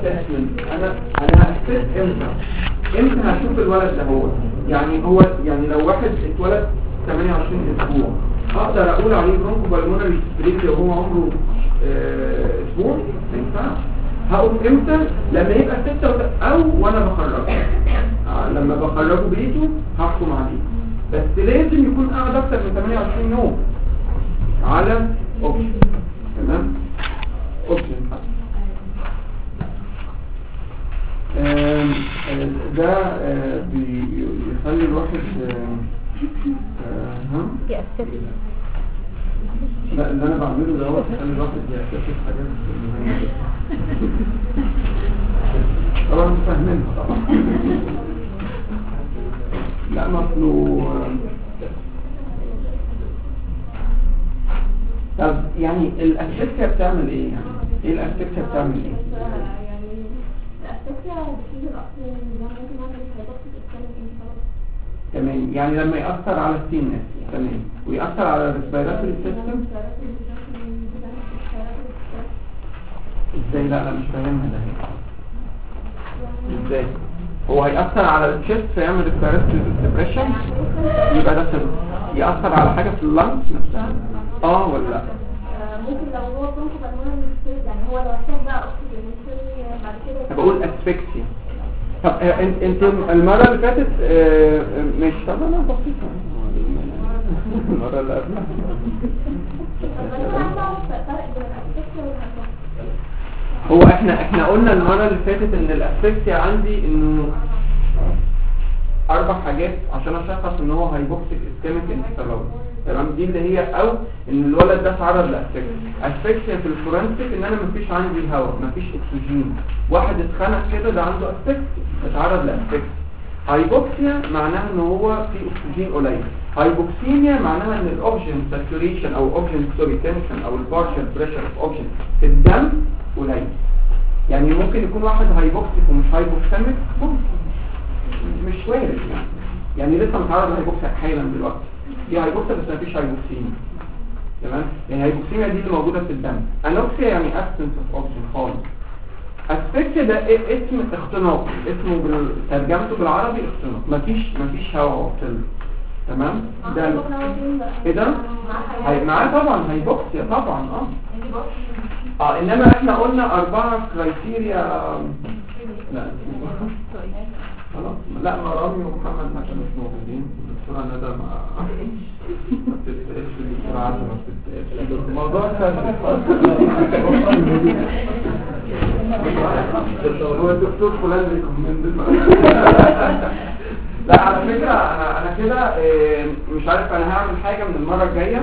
اسسمنت انا هاسس امتى هشوف الولد ده هو يعني لو واحد اتولد 28 اسبوع اقدر اقول عليه برونكو بالمونري سبريت وهو عمره اسبوع؟ ما ينفعش. هقول امتى؟ لما يبقى 6 او وانا بخرجه لما بخرجه بيته هحكم عليه، بس لازم يكون قاعد اكتر من 28 يوم على اوبشن. تمام، اوبشن ده بيخلي الواحد يأسس. لا اللي انا بعمله ده هو بيخلي الواحد يكتشف حاجات مهمه طبعا مش فاهمينها طبعا. لا مطلوب. طب يعني الاسفكسيا بتعمل ايه؟ يعني ايه الاسفكسيا بتعمل ايه؟ يعني الاسفكسيا بتيجي الاصل ممكن نعمل هيدروكسيد اسكالين خلاص. تمام، يعني لما يأثر على السينس. تمام، ويأثر على الريسبيراتوري سيستم ازاي؟ لا مش فاهمها ده ازاي. هو هيأثر على الشيست فيعمل ريسبيراتوري ديبريشن، يبقى ده سبب. يأثر على حاجة في اللنجز نفسها ولا لا؟ ممكن لو هو برونكو بالمونري سبريت، يعني هو لو احتاج بقى اكسجين بعد كده بقول اسفكسيا. طب انت المرة اللي فاتت مش طب انا بسيطة المرة اللي قبلها هو احنا قلنا المرة اللي فاتت ان الاسفكسيا عندي انه 4 حاجات عشان اشخص ان هو هايبوكسيك اسكيميك انسفالوباثي. تمام، دي اللي هي او ان الولد ده اتعرض لاسفكسيا في الفورنسيك ان انا مفيش عندي هواء مفيش اكسجين، واحد اتخنق كده ده عنده اسفكسيا اتعرض لاسفكسيا. هايبوكسيا معناها ان هو في اكسجين قليل. هايبوكسيميا معناها ان الاوكسجين ساتوريشن او اوكسجين تنشن او البارشال بريشر اوف اوكسجين في الدم قليل. يعني ممكن يكون واحد هايبوكسيك ومش هايبوكسيميك، مش وارد يعني لسه متعرض لهايبوكسيا حالا دلوقتي، في هايبوكسيا بس مفيش هايبوكسيميا. تمام، يعني الهايبوكسيميا دي اللي موجوده في الدم. انوكسيا يعني absence of oxygen خالص. اسفكسيا ده اسم اختناق، اسمه ترجمته بالعربي اختناق، مفيش هواء وصل. تمام، ده ايه ده؟ معاه طبعا هايبوكسيا طبعا انما احنا قلنا 4 كرايتيريا. لا خلاص، لا ما رامي ومحمد ما كانوش موجودين. الدكتوره ندى ما بتتقالش، الدكتوره عادل ما بتتقالش. الموضوع سهل هو الدكتور فلان بيكومنت. لا على فكره انا كده مش عارف انا هعمل حاجه من المره الجايه.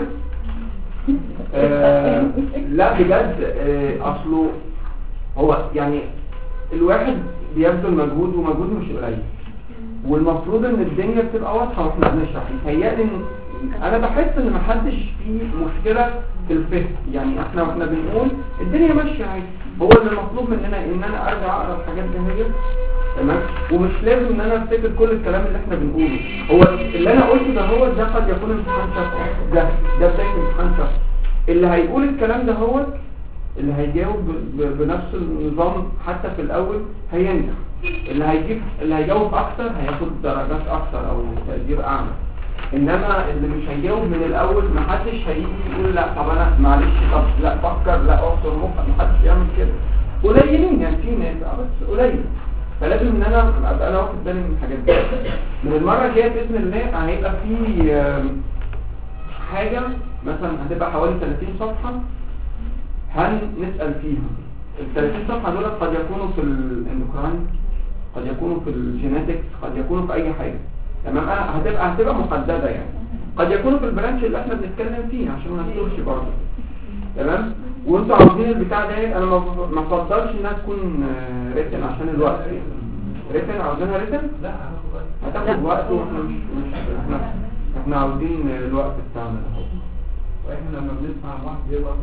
لا بجد اصله هو يعني الواحد بيبذل مجهود ومجهود مش قليل، والمفروض ان الدنيا بتبقى واضحه واحنا بنشرح. يتهيألي ان انا بحس ان محدش فيه مشكله في الفهم، يعني احنا واحنا بنقول الدنيا ماشيه عادي. هو اللي المطلوب مننا ان انا ارجع اقرا الحاجات دي هي تمام، ومش لازم ان انا افتكر كل الكلام اللي احنا بنقوله. هو اللي انا قلته ده قد يكون امتحان شفوي، ده بدايه امتحان شفوي. اللي هيقول الكلام ده هو اللي هيجاوب بنفس النظام حتى في الاول هينجح. اللي هيجاوب اكتر هياخد درجات اكتر او تقدير اعلى. انما اللي مش هيجاوب من الاول محدش هيجي يقول لا طب انا معلش طب لا فكر لا اعصر مخك، محدش يعمل كده. قليلين يعني في ناس بس قليل. فلازم ان انا ابقى انا واخد بالي من الحاجات دي. من المره الجايه باذن الله هيبقى في حاجه مثلا هتبقى حوالي 30 صفحه هنسال فيها. ال 30 صفحه دول قد يكونوا في الاندوكراين، قد يكونوا في الجينيتكس، قد يكونوا في اي حاجه. تمام، هتبقى محدده يعني. قد يكونوا في البرانش اللي احنا بنتكلم فيه عشان ما نتوهش برضه. تمام، وانتوا عاوزين البتاع ده انا ما افضلش انها تكون ريتن عشان الوقت. ريتن عاوزينها ريتن؟ لا هتاخد وقت واحنا مش احنا عاوزين الوقت بتاعنا ده. واحنا لما بنسمع بعض بيبقى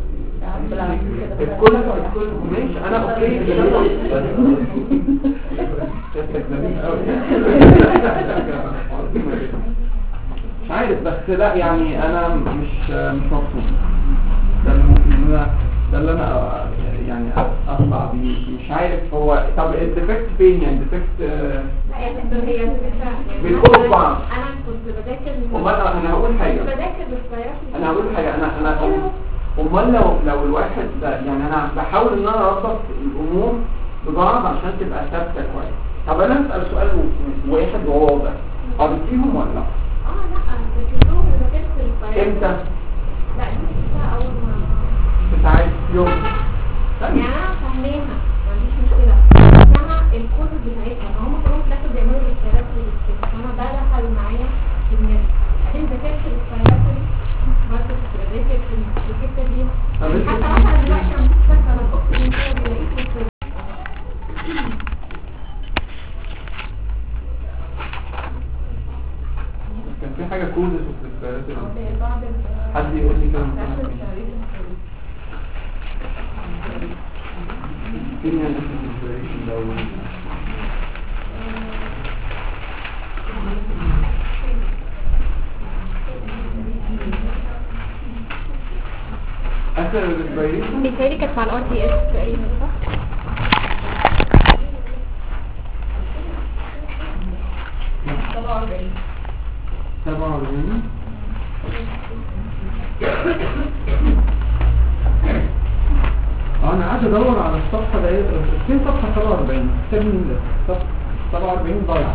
الكل ماشي. انا اوكي مش عارف بس لا يعني انا مش مبسوط. ده اللي انا يعني بيقطع مش عارف هو. طب الديفكت فين يعني؟ الديفكت هي بيدخلوا بعض. انا كنت بذاكر امال انا هقول حاجه انا هقول حاجه انا امال لو الواحد ده يعني انا بحاول ان انا اربط الامور ببعض عشان تبقى ثابته كويس. طب انا اسال سؤال واحد وواضح، قريتيهم ولا لا؟ لا ذاكرتهم وذاكرت امتى؟ لا دي اول ما ساعات يوم يعني انا فاهماها ما عنديش مشكله، بس انا الكتب بتاعتها ان هم كلهم في الاخر بيعملوا الاختيارات فانا ده دخل معايا في دماغي. بعدين ذاكرت الاختيارات برضه كنت بذاكر في الحته دي حتى مثلا دلوقتي انا مش فاكره انا الاخت من كده بلاقيه في الكتب. كان في حاجه كوزس في الاختيارات بعض حد يقول لي كده فين يعني الانسبيريشن ده اخر الانسبيريشن بالتالي كانت مع الار تي اس تقريبا صح؟ 47 انا قاعد ادور على الصفحه ده فين صفحه 47 كتاب مين ده؟ صفحه 47 ضايع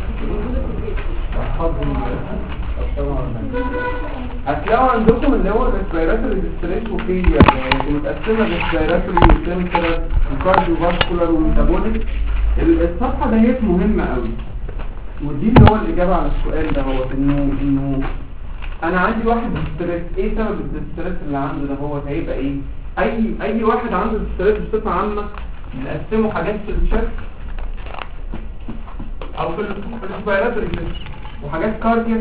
هتلاقوا عندكم اللي هو الريسبيراتوري ديستريس وفيليا متقسمه ريسبيراتوري سنترال وكارديو فاسكولار وميتابوليك. الصفحه ديت مهمه قوي، ودي اللي هو الاجابه على السؤال ده هو انه انا عندي واحد ديستريس. ايه سبب الديستريس اللي عنده ده؟ هو هيبقى ايه؟ اي واحد عنده ديستريس بصفه عامه نقسمه حاجات في الشك او في الريسبيراتوري وحاجات كاردياك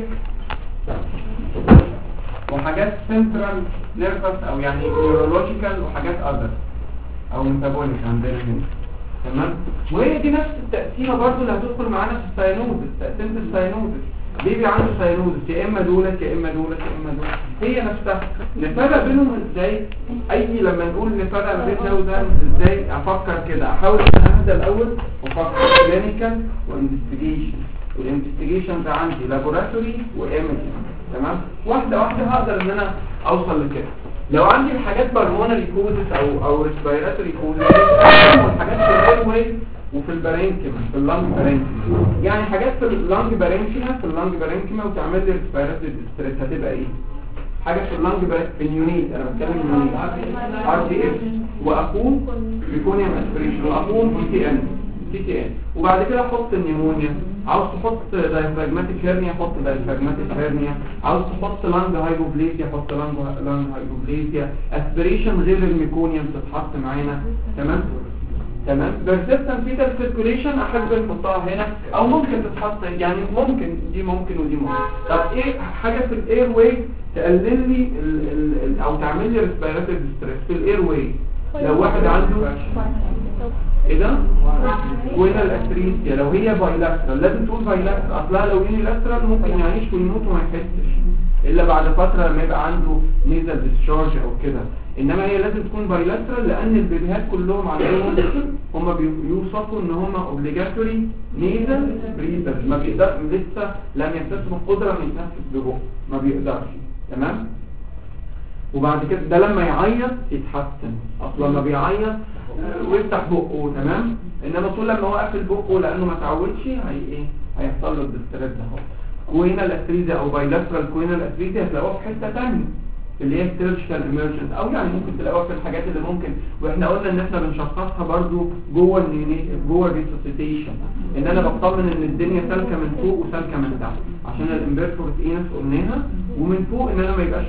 وحاجات سنترال نيرفس او يعني نيورولوجيكال وحاجات اذر او ميتابوليك عندنا هنا. تمام؟ وهي دي نفس التقسيمه برضو اللي هتدخل معانا في الساينوزس. تقسيمه الساينوزس بيبي عنده ساينوزس يا اما دولت يا اما دولت يا اما دولت، هي نفسها. نفرق بينهم ازاي؟ لما نقول نفرق ما بين ده وده ازاي؟ افكر كده، احاول ان اهدى الاول وافكر كلينيكال وانفستيجيشن. والانفستيجيشن ده عندي لابوراتوري وايمجنج. تمام؟ واحده واحده هقدر ان انا اوصل لكده. لو عندي الحاجات بالمونري كوزس او ريسبيراتوري كوزس، الحاجات في الاير واي وفي البارينكيما في اللانج بارينكيما، يعني حاجات في اللانج بارينكيما وتعمل لي ريسبيراتوري ديستريس هتبقى ايه؟ حاجه في اللانج في اليونيت، انا بتكلم اليونيت ار تي اف واخوه بيكونيوم اسبريشن واخوه تي ان وبعد كده احط النيمونيا. عاوز تحط دايفراجماتيك هيرنيا حط دايفراجماتيك هيرنيا، عاوز تحط لانج هايبوبليزيا حط لانج هايبوبليزيا. اسبريشن غير الميكونيوم تتحط معانا. تمام بيرسيستنت فيتال سيركوليشن احب نحطها هنا او ممكن تتحط يعني ممكن دي ممكن ودي ممكن. طب ايه حاجه في الاير واي تقلل لي او تعمل لي ريسبيراتوري ديستريس في الاير واي؟ لو واحد عنده ايه ده؟ كوينال اثريسيا لو هي بايلاترال لازم تقول بايلاترال، اصلها لو يونيلاترال ممكن يعيش ويموت وما يحسش الا بعد فتره لما يبقى عنده نيزل ديسشارج او كده. انما هي لازم تكون بايلاترال لان البيبيهات كلهم عندهم هم بيوصفوا ان هم اوبليجاتوري نيزل بريدرز، ما بيقدر لسه لم يكتسبوا القدره انه يتنفس ببقه، ما بيقدرش. تمام؟ وبعد كده ده لما يعيط يتحسن، اصلا لما بيعيط ويفتح بقه. تمام؟ انما طول لما هو قافل بقه لانه ما تعودش هيحصل له الديستريس ده. كوينال اثريزيا او بايلاترال كوينال اثريزيا هتلاقوها في حته ثانيه اللي هي سيرجيكال ايمرجنت، او يعني ممكن تلاقوها في الحاجات اللي ممكن، واحنا قلنا ان احنا بنشخصها برضو جوه الريسوسيتيشن، ان انا بطمن ان الدنيا سالكه من فوق وسالكه من تحت عشان الامبيرفورت اينس قلناها، ومن فوق ان انا ما يبقاش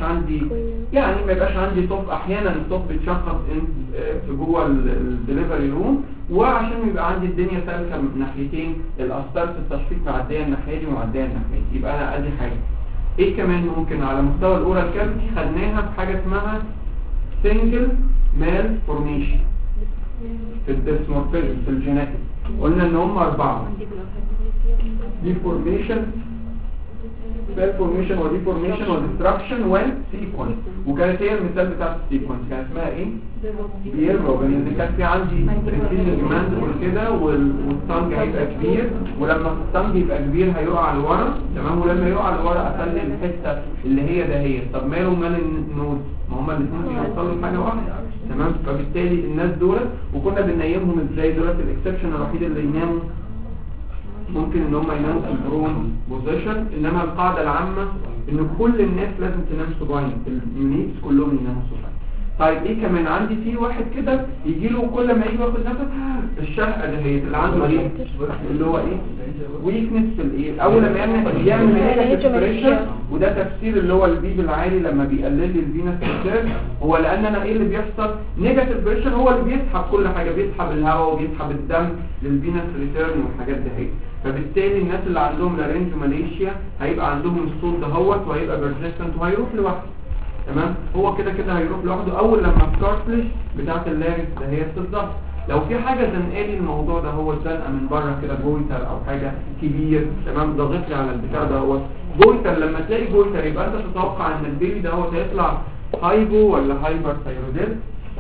عندي طف. احيانا الطف بيتشخص في جوه الدليفري روم، وعشان يبقى عندي الدنيا سالكه من ناحيتين، الاسطار في التشخيص معديه الناحيه دي ومعديه الناحيه دي، يبقى انا ادي حاجه. ايه كمان ممكن على مستوى الاورال كافيتي؟ خدناها في حاجه اسمها سنجل مال فورميشن في الديسمورفيزم في الجيناتيك، قلنا ان هم 4 دي فورميشن سبيل فورميشن وديفورميشن وديستراكشن وسيكونس. وكانت هي المثال بتاع السيكونس كان اسمها ايه؟ بيربو، لان كان في عندي ريسيفنج ماندبل كده والتانج هيبقى كبير، ولما التانج يبقى كبير هيقع لورا تمام، ولما يقع لورا اخلي الحته اللي هي دهيت. طب ماله مال النود؟ ما هما الاثنين بيوصلوا لحاجه واحده تمام. فبالتالي الناس دولت وكنا بننيمهم ازاي؟ دولت الاكسبشن الوحيد اللي يناموا ممكن ان هم يناموا في البرون بوزيشن، انما القاعده العامه ان كل الناس لازم تنام سوباين، اليونيتس كلهم يناموا سوباين. طيب ايه كمان عندي؟ في واحد كده يجي له كل ما يجي ياخد نفس الشهقه دهيت اللي عنده ايه اللي هو ايه ويكنس في الايه، اول ما يعمل نيجاتيف بريشر، وده تفسير اللي هو البيب العالي لما بيقلل لي الفينس ريتيرن، هو لان انا ايه اللي بيحصل؟ نيجاتيف بريشر هو اللي بيسحب كل حاجه، بيسحب الهواء وبيسحب الدم للفينس ريتيرن والحاجات دهيت. فبالتالي الناس اللي عندهم لارينجوماليشيا هيبقى عندهم الصوت دهوت وهيبقى بيرسيستنت وهيروح لوحده تمام. هو كده كده هيروح لوحده اول لما الكارتلج بتاعت اللارينكس ده هي تتظبط. لو في حاجه زنقالي الموضوع ده هو زنقه من بره كده جويتر او حاجه كبير تمام ضاغط لي على البتاع ده هو جويتر، لما تلاقي جويتر يبقى انت تتوقع ان البيبي ده هو هيطلع هايبو ولا هايبر ثايرويديزم.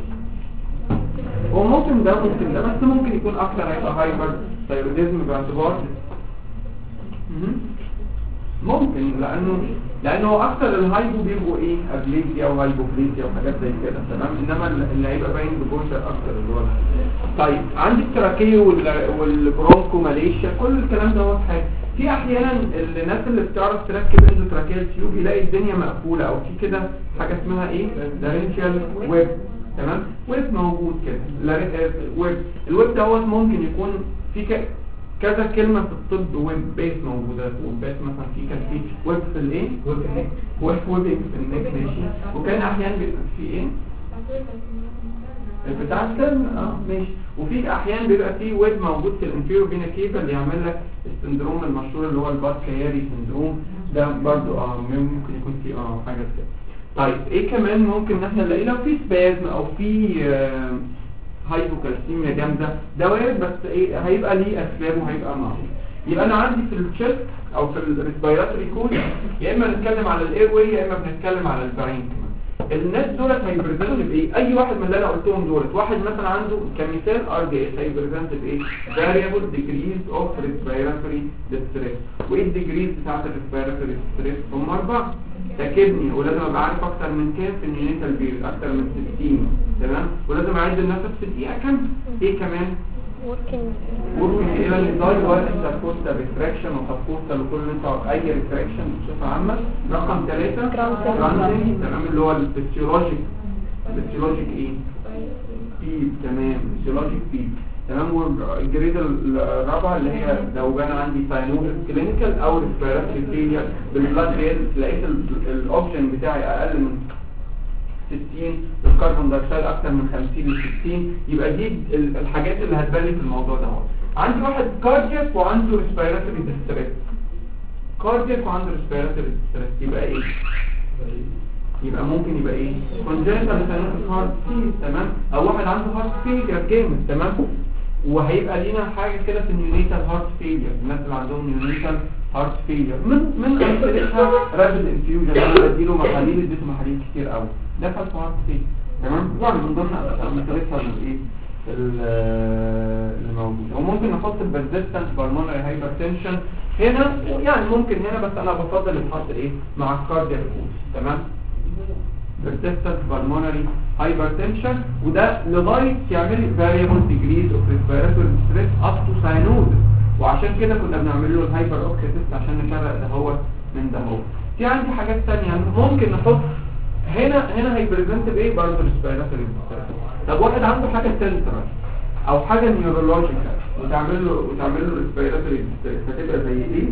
وممكن ده ممكن ده بس ممكن يكون اكتر هيبقى هايبر ثايرويديزم باعتبار ممكن لانه اكتر الهايبو بيبقوا ايه ابليزيا وهايبوبليزيا وحاجات زي كده تمام، انما اللي هيبقى باين بجوشر اكتر اللي هو. طيب عندي التراكيه والبرونكو ماليشيا كل الكلام ده هو حاجه. في احيانا الناس اللي بتعرف تركب اندوتراكيال تيوب يلاقي الدنيا مقفوله او في كده حاجه اسمها ايه لارنجيال ويب تمام، ويب موجود كده ويب. الويب دوت ممكن يكون في كذا كلمة في الطب ويب بيس موجودة، ويب بيس مثلا كان في ويب في الايه ويبنج في النك ماشي، وكان احيانا بيبقى في ايه بتاع السلم ماشي، وفي احيانا بيبقى في ويب موجود في الانفيرو فينا كيفا اللي يعمل لك السندروم المشهور اللي هو الباد كياري سندروم ده برضو ممكن يكون في حاجة كده. طيب ايه كمان ممكن ان احنا نلاقي لو في سبازم او في هايبوكالسيميا جامده ده وارد، بس ايه هيبقى ليه اسباب وهيبقى معروف. يبقى انا عندي في التشست او في الريسبيراتوري كود يا اما نتكلم على الاير واي يا اما بنتكلم على البرين كمان. الناس دولت هيبريزنت بايه؟ اي واحد من اللي انا قلتهم دولت، واحد مثلا عنده كمثال ار دي اس هيبريزنت بايه؟ variable degrees of respiratory distress. وايه الديجريز بتاعت الريسبيراتوري ستريس؟ هم 4 تاكدني، ولازم ابقى عارف اكتر من كام في النيونيتال بيريد، اكتر من 60 تمام، ولازم اعد النفس في دقيقه كام. ايه كمان؟ working الى الداي والانتركوستال ريتراكشن وسبكوستال وكل اللي انت اي ريتراكشن بصفه عامه. رقم 3 جراندنج تمام اللي هو الفسيولوجيك ايه بيب تمام فسيولوجيك بيب تمام. والجريد الرابعه اللي هي لو كان عندي ساينوزس كلينيكال او ريسبيراتوري فيلير بالبلاد ريل، لقيت الاوبشن بتاعي اقل من 60 الكربون دايوكسيد اكتر من 50 ل 60، يبقى دي الحاجات اللي هتبان لي في الموضوع ده. عندي واحد كاردياك وعنده ريسبيراتوري ديستريس، كاردياك وعنده ريسبيراتوري ديستريس يبقى ايه؟ يبقى ممكن يبقى ايه؟ كونجنتال ساينوسيس هارت فيل تمام، او واحد عنده هارت فيلير جامد تمام. وهيبقى لينا حاجه كده في النيونيتال هارت فيلير، الناس اللي عندهم نيونيتال هارت فيلير من امثلتها رابيد انفيوجن، انا بديله محاليل اديته محاليل كتير قوي ده في هارت فيلير تمام. يعني من ضمن امثلتها الايه الموجود. وممكن نحط البرزيستنس بالمونري هايبرتنشن هنا، يعني ممكن هنا بس انا بفضل يتحط ايه مع الكاردياك تمام. persistent pulmonary hypertension وده لغايه يعمل variable degrees of respiratory distress up to cyanosis، وعشان كده كنا بنعمل له الهايبر اوكسي تيست عشان نفرق ده هو من ده هو. في عندي حاجات ثانيه ممكن نحط هنا هيبريزنت بايه برضه respiratory distress. طب واحد عنده حاجه سنترال او حاجه نيورولوجيكال وتعمل له respiratory distress هتبقى زي ايه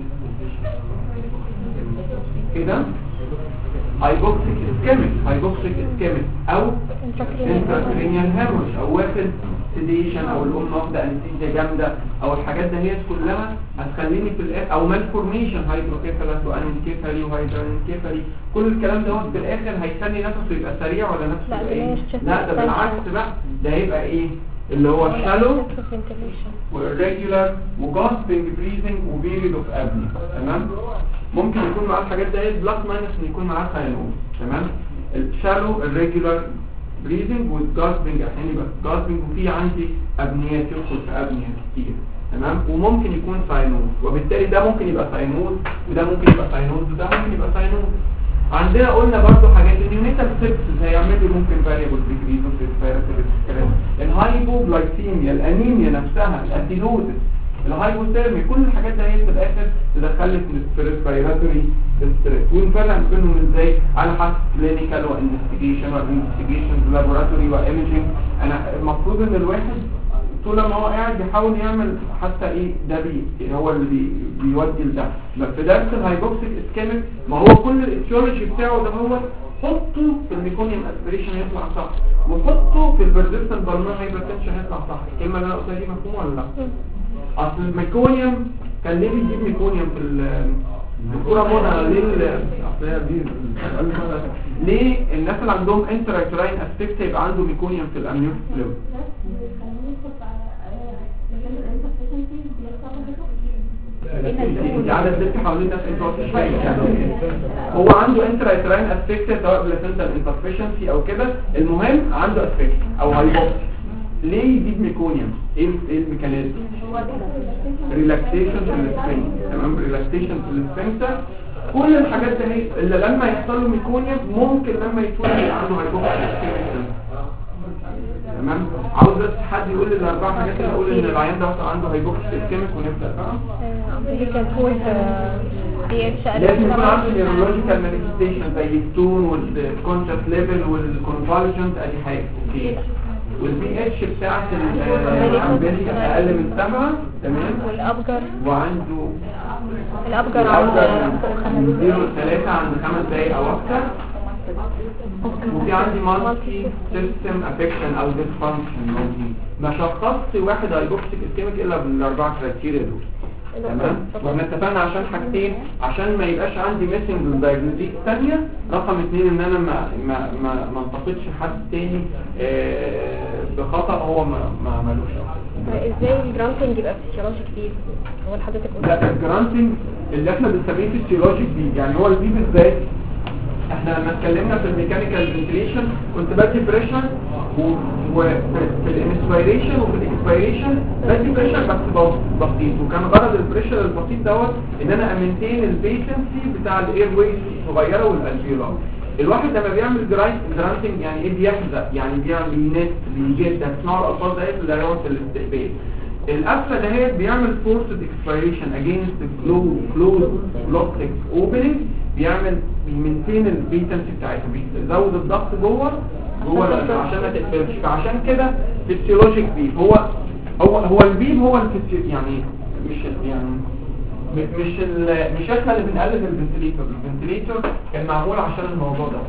كده؟ هايبوكسيك اسكيميك او انتركرينيال هيموريج او واخد سيديشن او الام واخده انستيزيا جامده او الحاجات دهيت كلها هتخليني في الاخر او مالفورميشن هايدروكيفالس وانكيفالي وهايدرانكيفالي كل الكلام دوت في الاخر هيخلي نفسه يبقى سريع ولا نفسه يبقى ايه؟ لا ده بالعكس بقى ده هيبقى ايه اللي هو shallow والريجولار وجاستنج بريزنج وبيريد اوف ابني. تمام. ممكن يكون معاه الحاجات دي بلس ماينس ان يكون معاه ساينوز. تمام. الشالو الريجولار بريزنج والجاستنج احيانا يبقى جاستنج وفي عندي ابنيات يدخل في ابنيات كتير. تمام. وممكن يكون ساينوز وبالتالي ده ممكن يبقى ساينوز وده ممكن يبقى ساينوز وده ممكن يبقى ساينوز. عندنا قلنا برضو حاجات النيونيتال سيبسس هيعمل لي ممكن فاريبل ديكريز اوف ريسبيراتوري ستريس، الهايبوجلايسيميا الانيميا نفسها الاسيدوزس الهايبوثيرمي كل الحاجات دي هي في الاخر تدخل في ريسبيراتوري ستريس. ونفرق بينهم ازاي على حسب كلينيكال وانفستيجيشن لابوراتوري وايميجينج. انا المفروض ان الواحد طول ما هو قاعد بيحاول يعمل حتى ايه ده هو اللي بيودي لده. في درس الهايبوكسيك اسكيميك ما هو كل الاتيولوجي بتاعه ده هو حطه في الميكونيوم اسبريشن يطلع صح وحطه في البرزيستنت بالمونري هايبرتنشن يطلع صح. الكلمه اللي انا قلتها دي مفهومه ولا لا؟ اصل الميكونيوم كان ليه بيجيب ميكونيوم في الدكتوره منى ليه الناس اللي عندهم انترايتراين اسبكت يبقى عنده ميكونيوم في الامنيوتيك فلويد؟ يعني الست حوالين نفس هو عنده انترايتراين اسبكت سواء بلاسنتال انترفيشنسي او كده. المهم عنده اسبكت او هايبوكسي. ليه يجيب ميكونيوم؟ ايه الميكانيزم؟ ريلاكسيشن في السفنكتر. تمام. ريلاكسيشن في السفنكتر كل الحاجات دي هي اللي لما يحصل له ميكونيوم ممكن لما يتولد عنده هايبوكسي. تمام. عاوز بس حد يقول لي الاربع حاجات اللي اقول ان العيان ده عنده هايبوكسي اسكيميك ونبدا بقى. لازم يكون عنده نيورولوجيكال مانيفستيشن زي التون والكونشس ليفل والكونفالجنت ادي حاجه. اوكي. والبي اتش بتاعت الامبيريك اقل من 7. تمام. والابجر وعنده الابجر عنده 3 عند 5 دقايق او اكتر. وفي عندي مالتي سيستم افكشن او ديسفانكشن. ما شخصت واحد هايبوكسيك اسكيميك الا بالاربع كرايتيريا دول. تمام. واحنا اتفقنا عشان حاجتين عشان ما يبقاش عندي ميسنج دايجنوستيك ثانيه. رقم 2 ان انا ما انتقدش حد تاني بخطا هو ما عملوش. ازاي الجرانتنج يبقى فيسيولوجي جديد؟ هو حضرتك قلت لا الجرانتنج اللي احنا بنسميه فيسيولوجي جديد يعني هو البي بالذات. احنا لما اتكلمنا في الميكانيكال فنتيليشن كنت بدي بريشر وفي الانسبيريشن وفي الاكسبيريشن بدي بريشر بس بسيط. وكان غرض البريشر البسيط دوت ان انا امنتين البيتنسي بتاع الاير ويز الصغيره والالفيولار. الواحد لما بيعمل جرانتنج يعني ايه بيحزق يعني بيعمل بينت بيجد اسمعوا الالفاظ ديت اللي هو في الاستقبال. القفله دهيت بيعمل فورسد اكسبيريشن اجينست كلوز بلوكتك اوبننج بيعمل بيمنتين البيتنسي بتاعتها بيزود الضغط جوه عشان ما تقفلش. فعشان كده فيسيولوجيك بيب هو البيب هو يعني مش احنا اللي بنقلد الفنتليتور كان معمول عشان الموضوع ده.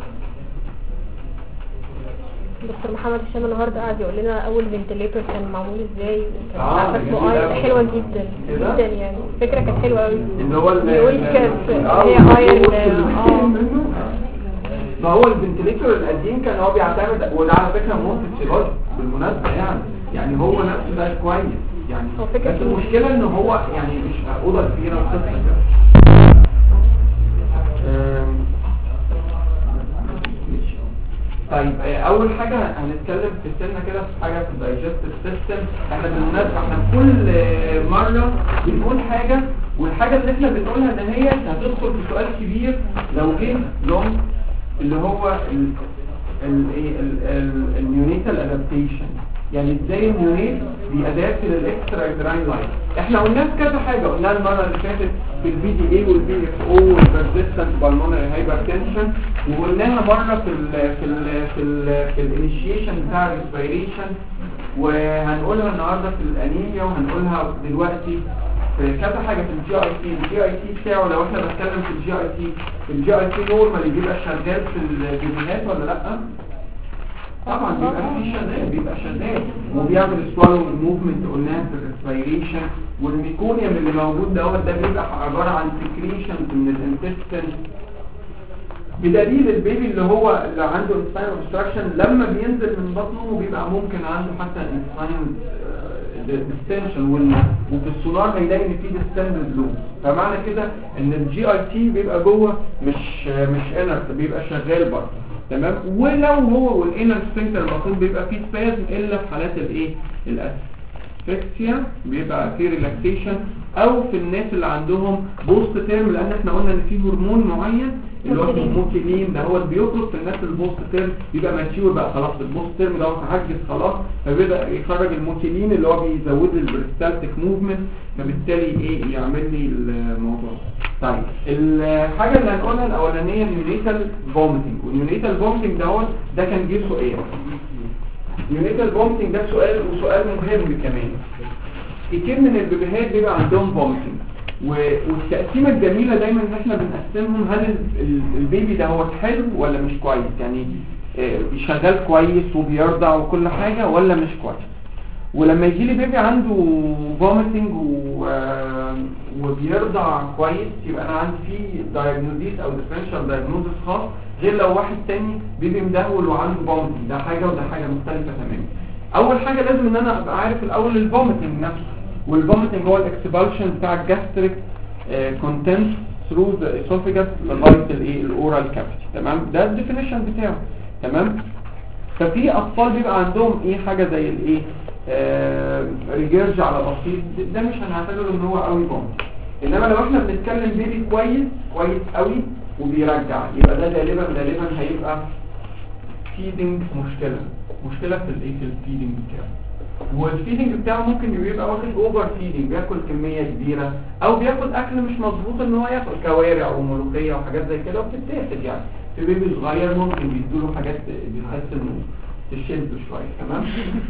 دكتور محمد هشام النهارده قاعد يقول لنا اول فنتليتور كان معمول ازاي. حلوه جدا جدا يعني الفكره كانت حلوه قوي. اللي هو بيقول كانت هي ما هو الفنتليتور القديم كان هو بيعتمد وده على فكره ممكن فيسيولوجي بالمناسبه يعني هو نفسه ده كويس يعني. بس المشكله ان هو يعني مش اوضه كبيره وقصه كده. طيب اول حاجه هنتكلم في السنه كده في حاجه في الدايجستيف سيستم. احنا بالمناسبه احنا كل مره بنقول حاجه والحاجه اللي احنا بنقولها ده هي هتدخل في سؤال كبير لو جه لهم اللي هو النيونيتال ادابتيشن يعني ازاي النيونيت بيأدابت للاكسترا يوتراين لاين. احنا قلنا كذا حاجه قلنا المره اللي فاتت في البي دي اي والبي اف او والبرزيستنت بالمونري هايبرتنشن وقلناها مره في الانيشيشن بتاع الريسبيريشن وهنقولها النهارده في الانيميا وهنقولها دلوقتي في كذا حاجه في الجي اي تي. الجي اي تي بتاعه لو احنا بنتكلم في الجي اي تي نورمال بيبقى شغال في الجينات ولا لا؟ طبعا بيبقى شغال وبيعمل سوالو موفمنت قلناها في الريسبيريشن. والميكونيوم اللي موجود ده بيبقى عباره عن سكريشن من الانتستين بدليل البيبي اللي هو اللي عنده intestinal obstruction لما بينزل من بطنه بيبقى ممكن عنده حتى intestinal distension، وفي السونار هيلاقي ان في distended loop، فمعنى كده ان الجي اي تي بيبقى جوه مش انرت، بيبقى شغال برضه. تمام. ولو هو والانر سفنكتر المفروض بيبقى فيه سبازم الا في حالات الايه الاسفكسيا بيبقى فيه ريلاكسيشن، او في الناس اللي عندهم بوست تيرم، لان احنا قلنا ان في هرمون معين اللي هو الموتيلين ده هو بيخرج في الناس البوست تيرم، بيبقى ماتيور بقى خلاص البوست تيرم ده عجز خلاص، فبيبدا يخرج الموتيلين اللي هو بيزود لي البريستالتيك موفمنت، فبالتالي ايه يعمل لي الموضوع. طيب الحاجه اللي هنقولها الاولانيه نيونيتال فوميتنج، والنيونيتال فوميتنج ده كان جه سؤال. نيونيتال فوميتنج ده سؤال وسؤال مهم كمان. كتير من البيبيهات بيبقى عندهم فوميتنج، والتقسيمه الجميله دايما ان احنا بنقسمهم هل البيبي ده هو حلو ولا مش كويس، يعني شغال كويس وبيرضع وكل حاجه ولا مش كويس. ولما يجي لي بيبي عنده فوميتنج وبيرضع كويس يبقى انا عندي فيه دايجنوزيس او ديفرنشال دايجنوزيس خاص، غير لو واحد تاني بيبي مدهول وعنده فوميتنج، ده حاجه وده حاجه مختلفه تماما. اول حاجه لازم ان انا ابقى عارف الاول الفوميتنج نفسه، والفوميتنج هو الاكسبالشن بتاع الجاستريك كونتنت ثرو ذا اسوفيجاس لغايه الايه الاورال كافيتي. تمام. ده الديفينيشن بتاعه. تمام. ففي اطفال بيبقى عندهم ايه حاجه زي الايه ريجيرج على بسيط، ده مش هنعتبره ان هو قوي فوميتنج. انما لو احنا بنتكلم بيبي كويس قوي وبيرجع، يبقى ده غالبا هيبقى فيدنج مشكله في الايه في الفيدنج بتاعه. والفيدنج بتاعه ممكن يبقى واخد اوفر فيدنج، بياكل كميه كبيره او بياخد اكل مش مظبوط ان هو ياكل كوارع وملوخيه وحاجات زي كده وبتتاخد. يعني في بيبي صغير ممكن بيدوا له حاجات بتحس انه تشده شويه. تمام.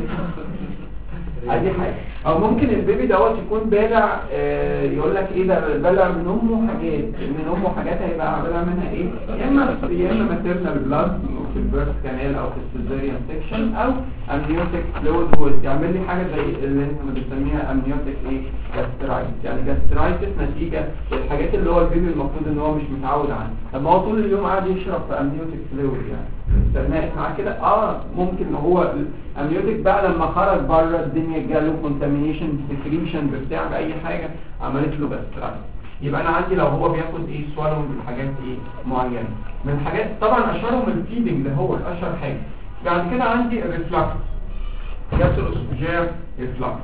ادي حاجه. او ممكن البيبي دوت يكون بالع، يقول لك ايه ده بالع من امه حاجات هيبقى بالع منها ايه، يا اما ماتيرنال بلاد في البيرث كانال او في السيزاريان سيكشن، او امنيوتيك فلويد هو يعمل لي حاجه زي اللي انت بتسميها امنيوتيك ايه جاسترايتس. يعني جاسترايتس نتيجه الحاجات اللي هو البيبي المفروض ان هو مش متعود عنها، لما هو طول اليوم قاعد يشرب في امنيوتيك فلويد يعني استناء معاه كده ممكن هو الامنيوتيك بقى لما خرج بره الدنيا جاله كونتامينيشن سكريشن بتاع باي حاجه عملت له جاسترايتس. يبقى انا عندي لو هو بياخد ايه سوالو من حاجات ايه معينه، من حاجات طبعا اشهرهم الفيدنج ده هو اشهر حاجه. بعد كده عندي الريفلكس، جاستروسوفاجيال ريفلكس،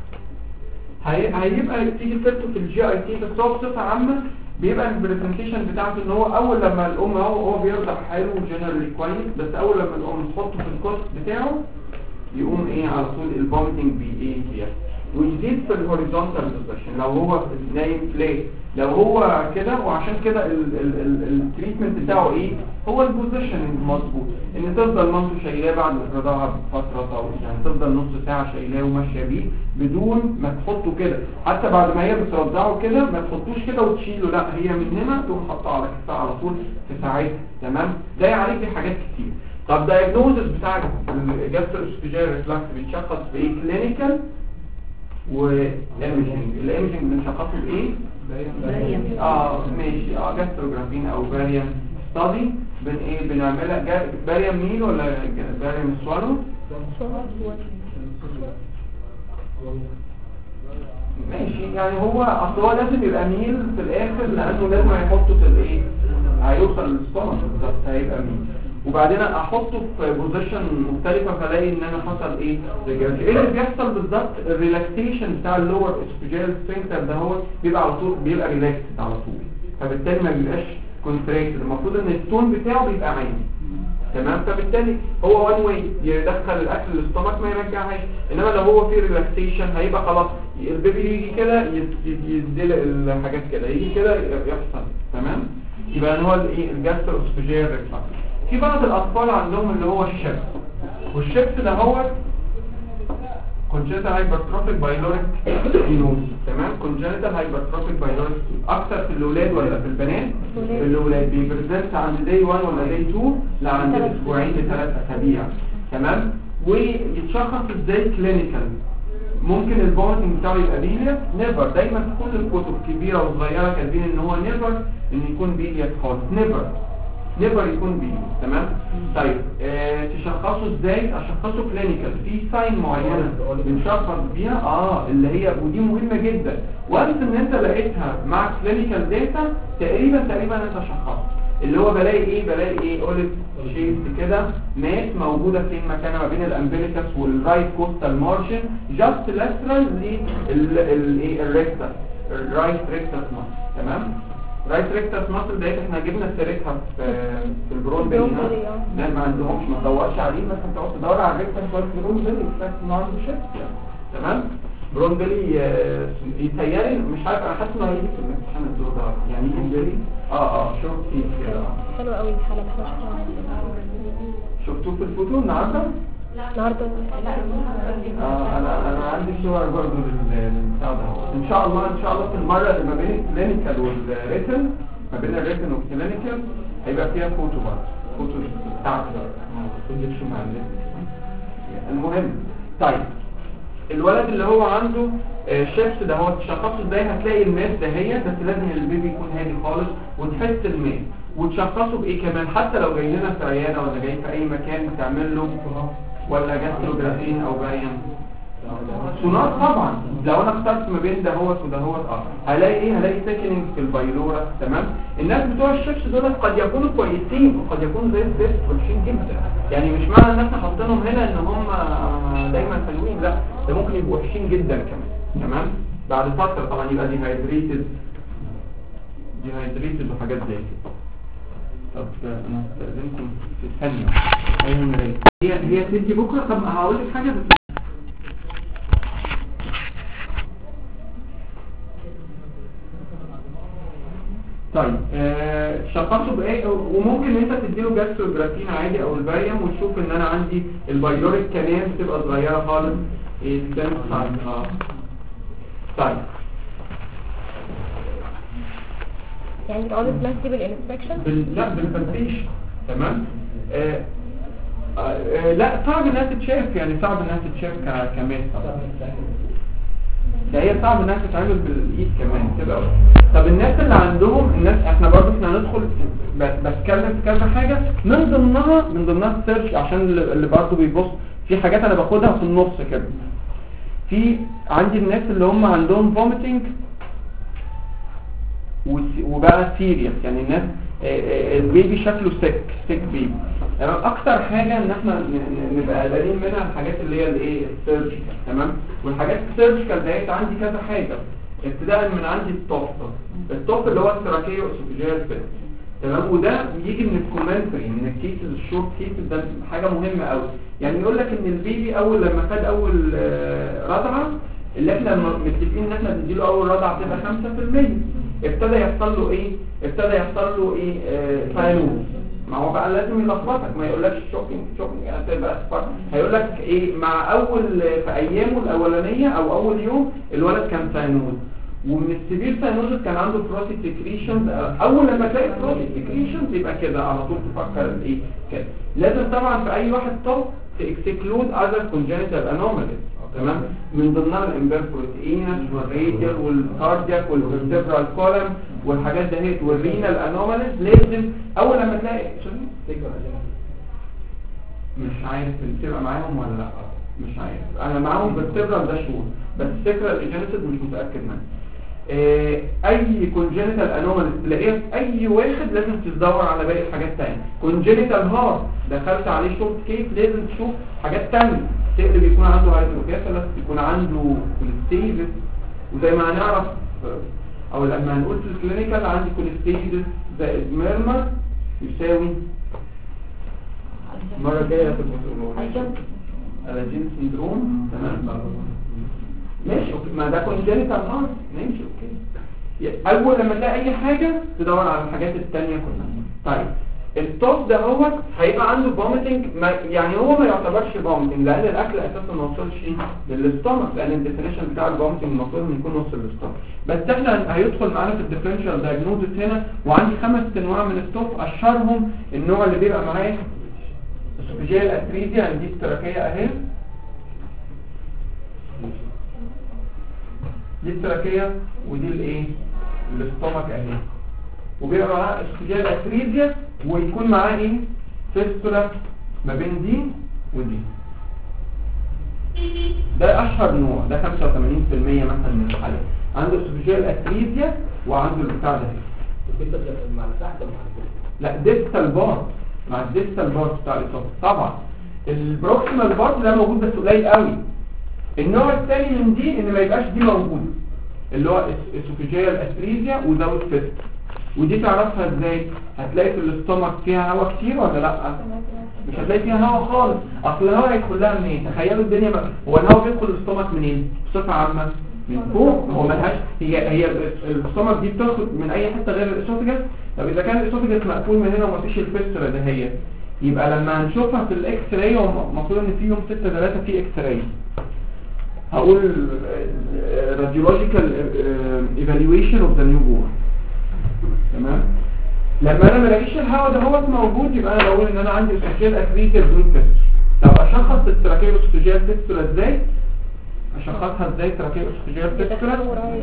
هيبقى تيجي سيرته في الجي اي تي، بس هو بصفه عامه بيبقى البرزنتيشن بتاعته ان هو اول لما الام هو بيرضع حاله جنرالي كويس، بس اول لما الام تحطه في الكوست بتاعه يقوم ايه على طول الفوميتنج بيحصل ويزيد في الهوريزونتال بوزيشن لو هو نايم فلات، لو هو كده. وعشان كده التريتمنت بتاعه ايه هو البوزيشن المظبوط، ان تفضل مامته شايلاه بعد الرضاعه بفتره طويله، يعني تفضل نص ساعه شايلاه وماشيه بيه بدون ما تحطه كده، حتى بعد ما هي بترضعه كده ما تحطوش كده وتشيله، لا هي من هنا تقوم حاطه على كتفها على طول في ساعتها. تمام. ده يعالج لي حاجات كتير. طب دايجنوزس بتاع الجاستروسوفاجيال ريفلكس بيتشخص بايه؟ كلينيكال وايميجنج. الايميجنج بنشخصه بايه؟ ماشي جاستروجرافين او باريم ستادي. بنعملها باريم ميل ولا باريم سوالو؟ ماشي. يعني هو لازم يبقى ميل في الاخر، لانه لازم هيحطه في الايه هيوصل للستومك بالظبط هيبقى ميل، وبعدين احطه في بوزيشن مختلفه فلاقي ان انا حصل ايه ريجرج. ايه اللي بيحصل بالظبط؟ الريلاكسيشن بتاع اللور اسوفاجيال سفنكتر ده هو بيبقى على طول بيبقى ريلاكسد على طول، فبالتالي ما بيبقاش كونتراكتد. المفروض ان التون بتاعه بيبقى عالي. تمام. فبالتالي هو وان واي يدخل الاكل للاستومك ما يرجعهاش، انما لو هو في ريلاكسيشن هيبقى خلاص البيبي يجي كده يدلق الحاجات كده يجي كده يحصل. تمام. يبقى هو الايه الجاستروسوفاجيال ريفلكس. في بعض الاطفال عندهم اللي هو الشبس، والشبس ده هو congenital hypertrophic pyloric stenosis. تمام. congenital hypertrophic pyloric stenosis اكتر في الاولاد ولا في البنات؟ في الاولاد. بيبرزنت عند داي 1 ولا داي 2؟ لا عند اسبوعين لثلاث اسابيع. تمام. ويتشخص ازاي كلينيكال؟ ممكن الفوميتنج بتاعه يبقى بيليا نيفر، دايما في كل الكتب كبيره وصغيره كاتبين ان هو نيفر ان يكون بيليا خالص، نيفر. نيفر يكون بي. تمام. طيب تشخصه ازاي؟ اشخصه كلينيكال في ساين معينه بنشخص بيها اللي هي، ودي مهمه جدا. وانس ان انت لقيتها مع كلينيكال داتا تقريبا انت شخصت. اللي هو بلاقي ايه اوليف شيبس كده مات موجوده في مكانها ما بين الامبليكس والرايت كوستال مارجن جاست لاترال للريكتس الرايت ريكتس ماسل. تمام. رايت ريكتس ماسل ديت احنا جبنا سيرتها في البرون بيلي. لا ما عندهمش، ما تدورش عليه، بس انت تقعد تدور على الريكتس والبرون بيلي بس ما عندوش شيء. تمام. برون بيلي يتهيألي مش عارف، انا حاسس انه هيجي في الامتحان الدور ده يعني يجي بيلي شوف فيه كده. حلو قوي الحاله بتاعتها. شفتوه في الفوتو النهارده؟ النهارده لا انا عندي صور برضه للبتاع ده. ان شاء الله في المره اللي ما بين الكلينيكال والريتن، ما بين الريتن والكلينيكال هيبقى فيها فوتو برضه، فوتو بتاعتي ما تجيبش مع المهم. طيب الولد اللي هو عنده شيبس ده هو تشخصه ازاي؟ هتلاقي الماس ده هي، بس لازم البيبي يكون هادي خالص وتحس الماس وتشخصه بايه كمان. حتى لو جاي لنا في عياده ولا جاي في اي مكان بتعمل له ولا جاستروجرافين او باين سونار. طبعا لو انا اخترت ما بين دهوت ودهوت هلاقي سيكنينج في البايلورا. تمام. الناس بتوع الشيبس دول قد يكونوا كويسين وقد يكونوا زي الزفت وحشين جدا. يعني مش معنى ان احنا حاطينهم هنا ان هم دايما حلوين، لا ده ممكن يبقوا وحشين جدا كمان. تمام. بعد فتره طبعا يبقى ديهايدريتد وحاجات زي كده. طب انا هستأذنكم في ثانيه. هي تيجي بكره. طب هقول لك حاجه بس. طيب شخصه بايه؟ وممكن انت تديله جاستروجرافين عادي او الباريوم وتشوف ان انا عندي البايلوريك كانال بتبقى صغيره خالص. طيب يعني الاول بلاس دي بالانسبكشن؟ لا بالبلبيشن. تمام. لا صعب انها تتشاف، يعني صعب انها تتشاف كمان. ده هي صعب انها تتعمل بالايد كمان كده. طب الناس اللي عندهم احنا برضه هندخل بتكلم في كذا حاجه من ضمنها السيرش، عشان اللي برضه بيبص في حاجات انا باخدها في النص كده. في عندي الناس اللي هم عندهم فوميتنج وبقى سيريس، يعني الناس البيبي شكله سيك بيبي. يعني اكتر حاجه ان احنا نبقى قلقانين منها الحاجات اللي هي الايه السيرجيكال. تمام. والحاجات السيرجيكال ديت عندي كذا حاجه، ابتداء من عندي الطف اللي هو التراكيه والاسوفيجيال فيت. تمام. وده بيجي من الكومنتري، من الكيسز الشورت كيسز، ده حاجه مهمه قوي. يعني يقول لك ان البيبي اول لما خد اول رضعه، اللي احنا متفقين ان احنا بنديله اول رضعه بتبقى 5%، ابتدى يحصل له ايه ساينوز. ما هو بقى لازم يلخبطك، ما يقولكش شوكينج هتبقى اصفر، هيقول لك ايه مع اول في ايامه الاولانيه او اول يوم الولد كان ساينوز. ومن السبير ساينوز كان عنده بروتين سكريشنز. اول لما تلاقي بروتين سكريشنز يبقى كده على طول تفكر ايه كده. لازم طبعا في اي واحد طب تكسكلود اذر كونجنتال انوماليز. تمام. من ضمنها الامبير بروتينس والريديال والكاردياك والفيرتبرال كولم والحاجات دهيت والرينال انوماليز. لازم اول لما تلاقي مش عارف تبقى معاهم ولا لا، مش عارف انا معاهم فيرتبرال ده شهور، بس الفكره الاجنسيد مش متاكد منها. اي كونجنتال انوماليز تلاقيها في اي واحد لازم تدور على باقي الحاجات تاني. كونجنتال هارت دخلت عليه شورت كيس لازم تشوف حاجات تانية. تقلب يكون عنده هايدروكيفالس، يكون عنده كوليستيزس، وزي ما هنعرف او لما هنقول في الكلينيكال عندي كوليستيزس زائد ميرمر يساوي المره الجايه هتبقى الاجين سيندروم. تمام ماشي اوكي. ما ده كونجنتال هارت ماشي اوكي. اول لما تلاقي اي حاجه تدور على الحاجات الثانيه كلها. طيب الطب ده هو هيبقى عنده فوميتنج، يعني هو ما يعتبرش فوميتنج لان الاكل اساسا ما وصلش للاستومك، لان الديفينيشن بتاع الفوميتنج المفروض انه يكون وصل للاستومك. بس احنا هيدخل معانا في الديفرنشال دايجنوستس هنا. وعندي 5 انواع من الطب، اشهرهم النوع اللي بيبقى معاه اسوفيجيال اتريزيا، يعني دي التراكيه اهي، دي التراكيه ودي الايه الاستومك اهي. وبيبقى معاه اسوفيجيال اتريزيا ويكون معاه ايه فيستولا ما بين دي ودي. ده اشهر نوع، ده 85% مثلا من الحالات عنده اسوفيجيال اتريزيا وعنده البتاع ده. مع تحت ولا مع فوق؟ لا ديستال بارت مع الديستال بارت بتاع الاسوفيجيال طبعا. البروكسيمال بارت ده موجود بس قليل قوي. النوع الثاني من دي ان ما يبقاش دي موجوده اللي هو اسوفيجيال اتريزيا وزاوت فيست. ودي تعرفها ازاي؟ هتلاقي في الاستومك فيها هواء كتير ولا لا؟ مش هتلاقي فيها هواء خالص. اصل الهواء هيدخل لها منين؟ تخيلوا الدنيا هو الهواء بيدخل الاستومك منين بصفه عامه؟ من فوق. هو ملهاش هي الاستومك دي بتاخد من اي حته غير الاسوفيجاس. طب اذا كان الاسوفيجاس مقفول من هنا ومفيش الفيستولا ده هي يبقى لما هنشوفها في الاكس راي المفروض ان في يوم 6/3 في اكس راي هقول radiological evaluation of the newborn. تمام. لما انا ما الاقيش الهواء ده هو موجود يبقى انا بقول ان انا عندي اسوفيجيال اتريزيا بدون فيستولا. طب اشخص التراكية اسوفيجيال فيستولا ازاي؟ اشخصها ازاي تراكية اسوفيجيال فيستولا؟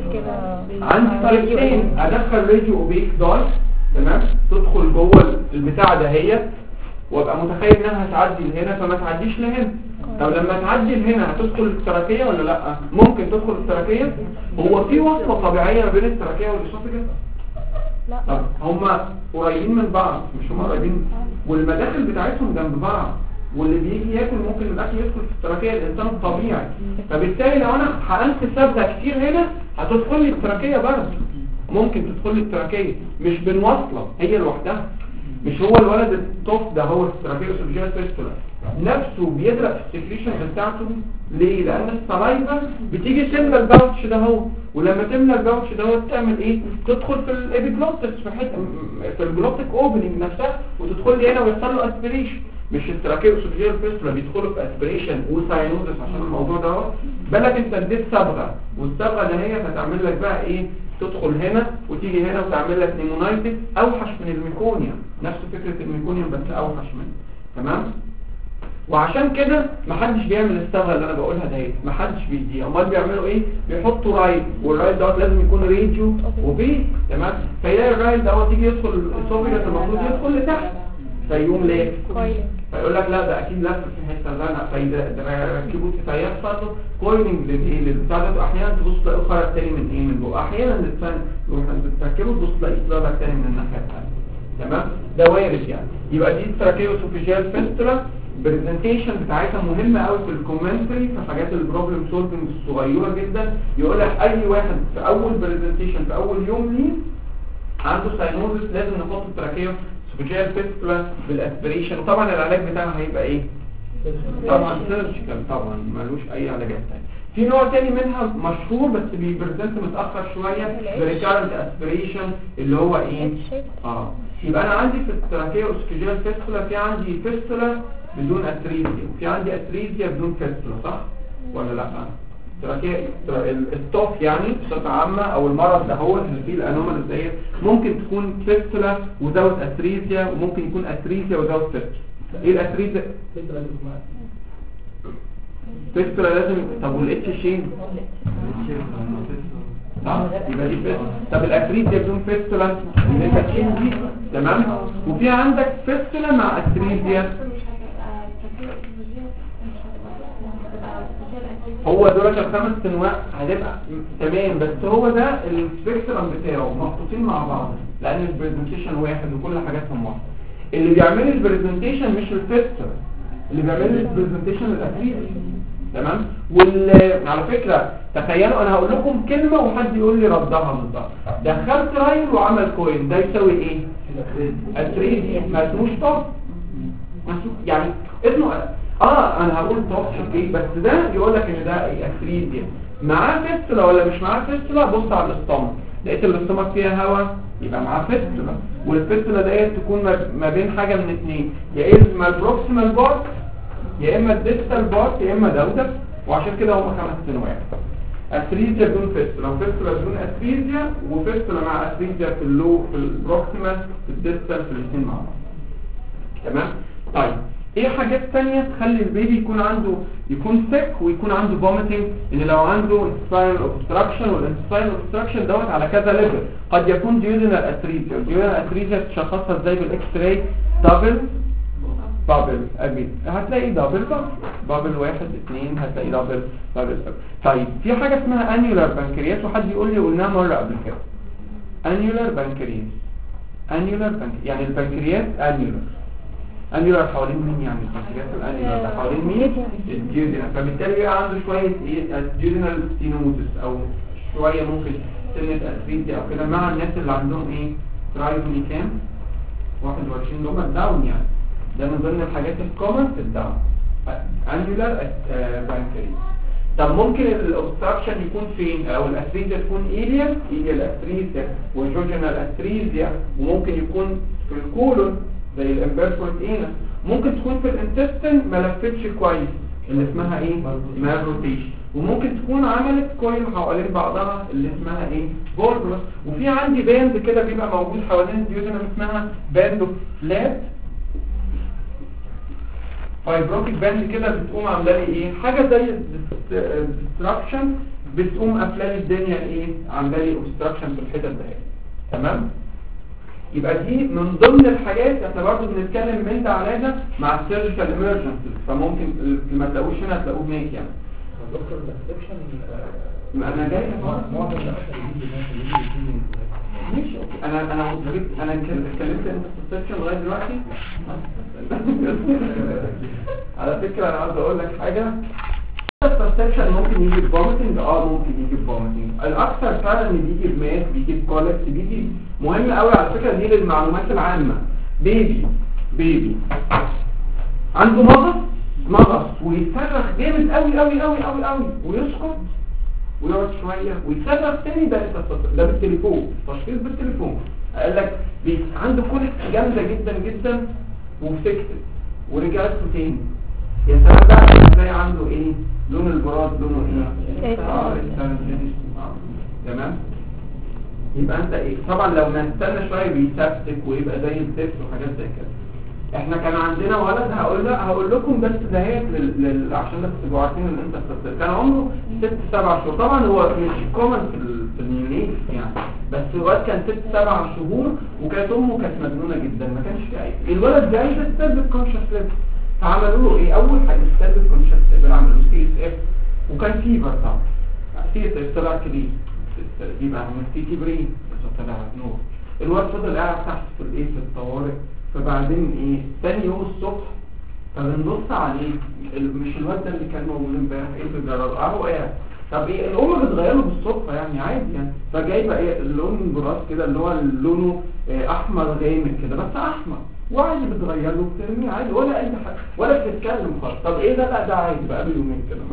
عندي طريقتين. ادخل راديو اوبيك دايت تمام تدخل جوه البتاع ده هي وابقى متخيل انها هتعدي لهنا فما تعديش لهنا. طب لما تعدي لهنا هتدخل التراكية ولا لا؟ ممكن تدخل التراكية. هو في وصفة طبيعية ما بين التراكية والاسوفيجاس؟ لا. طب هما قريبين من بعض مش هما قريبين والمداخل بتاعتهم جنب بعض واللي بيجي ياكل ممكن الاكل يدخل في التراكية الانسان الطبيعي. فبالتالي لو انا حقنت صبغة كتير هنا هتدخل لي التراكية برضه. ممكن تدخل لي التراكية مش بنوصلة هي لوحدها. مش هو الولد الطف ده هو التراكية اسوفيجيال فيستولا نفسه بيدرق في السكريشن بتاعته. ليه؟ لان السلايفا بتيجي تملى الباوتش ده هو ولما تملى الباوتش ده هو تعمل ايه؟ تدخل في الابيجلوتس في حته في الجلوتيك اوبننج نفسها وتدخل لي هنا ويحصل له اسبريشن. مش التراكية اسوفيجيال فيستولا بيدخلوا في اسبريشن وساينوزس عشان الموضوع ده اهو. بالك انت اديت صبغه والصبغه ده هي هتعمل لك بقى ايه؟ تدخل هنا وتيجي هنا وتعمل لك نيمونايتس اوحش من الميكونيوم. نفس فكره الميكونيوم بس اوحش منه. تمام. وعشان كده محدش بيعمل الصبغه اللي انا بقولها ديت محدش بيديها. امال بيعملوا ايه؟ بيحطوا رايل والرايل دوت لازم يكون راديو وبي تمام. فيلاقي الرايل دوت يجي يدخل الاسوفيجاس المفروض يدخل لتحت فيقوم ليه؟ فيقول لك لا ده اكيد لف في حته زنقه فيركبوا فيحصل له كويلنج للبتاع ده. احيانا تبص تلاقي خرج تاني من ايه؟ من جوه. احيانا الانسان يروح تركبه تبص تلاقي طلع تاني من الناحيه الثانيه. تمام. ده وارد يعني. يبقى دي التراكية اسوفيجيال فيستولا البرزنتيشن بتاعتها مهمه قوي في الكومنتري في حاجات البروبلم سولفنج الصغيره جدا. يقول لك اي واحد في اول برزنتيشن في اول يوم ليه عنده ساينوزس لازم نحط التراكية اسوفيجيال فيستولا بالاسبريشن. وطبعا العلاج بتاعها هيبقى ايه؟ طبعا سيرجيكال طبعا ملوش اي علاجات ثانيه. في نوع تاني منها مشهور بس بيبرزنت متاخر شويه بريكارنت اسبريشن اللي هو ايه؟ يبقى انا عندي في التراكية اسوفيجيال فيستولا في عندي فيستولا بدون اتريزيا وفي عندي اتريزيا بدون فيستولا صح ولا لا؟ التراكية الطف يعني بصفه عامه او المرض ده هو اللي فيه الانوماليز ديت ممكن تكون فيستولا وزاوت اتريزيا وممكن يكون اتريزيا وزاوت فيستولا. ايه الاتريزيا؟ فيستولا لازم. طب والاتش شين؟ يبقى دي فيستولا. طب الاتريزيا بدون فيستولا الاتشين دي تمام. وفي عندك فيستولا مع اتريزيا. هو دول الخمس انواع هتبقى تمام بس هو ده السبيكترم بتاعه محطوطين مع بعض لان البرزنتيشن واحد وكل حاجاتهم واحده. اللي بيعمل البرزنتيشن مش الفيستولا اللي بيعمل البرزنتيشن الاتريزيا. تمام. وعلى فكره تخيلوا انا هقول لكم كلمه وحد يقول لي ردها بالظبط. دخلت رايل وعمل كوين ده يساوي ايه؟ اتريزيا. ما اسموش طب يعني اسمه انا هقول توصف ايه بس ده يقول لك ان ده اتريزيا معاه فيستولا ولا مش معاه فيستولا. بص على الاستومك لقيت الاستومك فيها هواء يبقى معاه فيستولا والفيستولا ديت تكون ما بين حاجه من اثنين يا اما البروكسيمال بارت يا اما الديستال بارت يا اما دودة. وعشان كده هم 5 انواع. اتريزيا بدون فيستولا وفيستولا بدون اتريزيا وفيستولا مع اتريزيا في اللو في البروكسيمال في الديستال في الاثنين مع بعض. تمام. طيب ايه حاجات تانية تخلي البيبي يكون سيك ويكون عنده فوميتنج؟ ان لو عنده انتستاينال اوبستراكشن، والانتستاينال اوبستراكشن دوت على كذا ليفل. قد يكون ديودينال اتريزيا. الديودينال اتريزيا تشخصها ازاي بالاكس راي؟ دبل بابل اجي هتلاقي دبل بابل 1 2 هتلاقي دبل بابل. طيب في حاجه اسمها انيولار بانكرياس، وحد يقول لي قلناها مره قبل كده. انيولار بانكرياس يعني البنكرياس انيولار حوالين مين؟ يعني البنكرياس الانيولار ده حوالين مين؟ الديودينال. فبالتالي بيبقى عنده شويه ديودينال ستينوزس او شويه ممكن سنه اتريزيا او كده مع الناس اللي عندهم ترايزومي كام 21 لغه داون. يعني ده من ضمن الحاجات الكومن في الداون انيولار بانكرياس. طب ممكن الاوبستراكشن يكون فين؟ او الاتريزيا تكون ايليال اتريزيا وجوجينال اتريزيا، وممكن يكون في الكولون زي الامبيرفورت اينس، ممكن تكون في الانتستين ما لفتش كويس اللي اسمها مالروتيشن، وممكن تكون عملت كويل حوالين بعضها اللي اسمها بولبرس. وفي عندي باند كده بيبقى موجود حوالين الديودينم اسمها باند اوف فلات فايبروتيك باند كده، بتقوم عامله لي حاجه زي الديستراكشن، بتقوم قافله لي الدنيا عامله لي اوبستراكشن في الحتت دي. تمام؟ يبقى دي من ضمن الحاجات احنا برضه بنتكلم من ده على ده مع السيرجيكال امرجنسي، فممكن ما تلاقوش هنا هتلاقوه هناك. يعني دكتور الانسبشن انا جاي معظم ماشي اوكي. انا اتكلمت انت في السكشن لغايه دلوقتي. على فكره انا عاوز اقول لك حاجه، السكشن ممكن يجي بفوميتنج، ممكن يجي بفوميتنج. الاكثر فعلا ان بيجي بماس، بيجي بكولكس، بيجي مهم قوي على فكره دي للمعلومات العامه. بيبي عنده مغص ويصرخ جامد قوي قوي قوي قوي قوي ويسكت ويقعد شويه ويصرخ تاني، ده بالتليفون، تشخيص بالتليفون. قال لك عنده كولكس جامده جدا جدا وسكت ورجعت تاني، يا سلام بقى هتلاقي عنده لون البراز لونه تمام. يبقى انت طبعا لو نستنى شويه بيسفك ويبقى زي الزفت وحاجات زي كده. احنا كان عندنا ولد هقول لكم بس دهيت عشان بس تبقوا عارفين ان انت كان عمره 6-7 شهور. طبعا هو مش كومن في النيونيت يعني، بس الولد كان 6-7 شهور وكانت امه كانت مجنونه جدا، ما كانش جاي الولد جاي بس كونشس. فعملوا له اول حاجه استخدم كونشس، عملوا CSF وكان فيفر. طبعا CSF طلع كبير، يبقى من CT برين بس طلع نور. الولد فضل قاعد تحت في الطوارئ. فبعدين تاني يوم الصبح فبنبص عليه، مش الواد ده اللي كان موجود امبارح في الجرار هو طب الام بتغيره بالصدفه يعني عادي يعني، فجايبه اللون براس كده اللي هو لونه احمر غامق كده، بس احمر وعادي بتغير له بترميه عادي ولا اي حاجه ولا بتتكلم خالص. طب ده؟ لا ده عادي بقى له يومين كده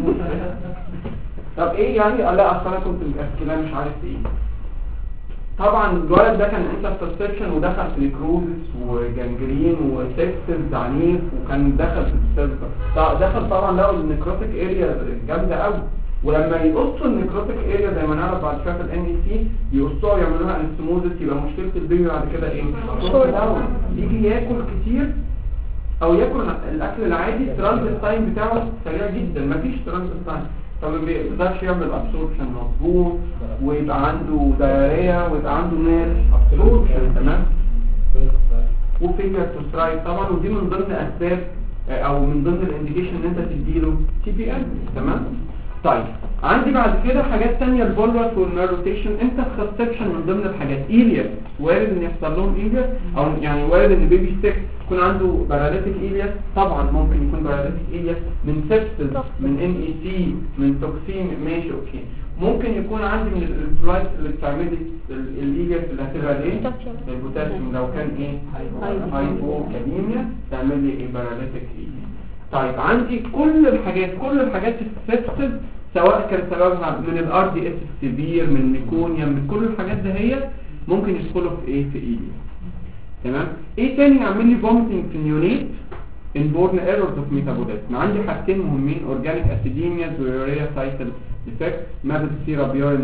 طب يعني لا اصل انا كنت متاكله مش عارف طبعا الولد ده كان انترسبشن ودخل في نيكروزس وجانجرين وسيكسز عنيف، وكان دخل في السيرفر. دخل طبعا لقوا النيكروتيك اريا جامده قوي، ولما يقصوا النيكروتيك اريا زي ما نعرف بعد شويه في الNEC يقصوها ويعملوها انستموزس، يبقى مشكله البيبي بعد كده يجي ياكل كتير او ياكل الاكل العادي، الترانزيت تايم بتاعه سريع جدا، مفيش ترانزيت تايم، فما بيقدرش يعمل ابسوربشن مظبوط، ويبقى عنده دايريا ويبقى عنده مال ابسوربشن. تمام. وفيجر تو سترايك طبعا، ودي من ضمن اسباب او من ضمن الانديكيشن ان انت تديله TPN. تمام. طيب عندي بعد كده حاجات ثانيه، البولوس والنيروتيشن. انت سسبشن من ضمن الحاجات إيلياس، وارد ان يحصل لهم إيلياس، او يعني وارد ان بيبي ستيك يكون عنده باراليتيك إيلياس. طبعا ممكن يكون باراليتيك إيلياس من سيبسس، من NEC، من توكسين، ماشي اوكي. ممكن يكون عندي من الفلايت اللي بتعمل لي الإيلياس اللي هتبقى البوتاسيوم لو كان هايبوكاليميا تعمل لي باراليتيك إيلياس. طيب عندي كل الحاجات السيبسس، سواء كان سببها من الRDS السيفير، من ميكونيا، من كل الحاجات دهيت ممكن يدخلوا في في إيلياس. تمام. تاني يعمل لي فوميتنج في النيونيت؟ inborn errors of metabolism. عندي حاجتين مهمين، اورجانيك اسيديميا ويوريا سايكل ديفكت، مابل سيراب يورين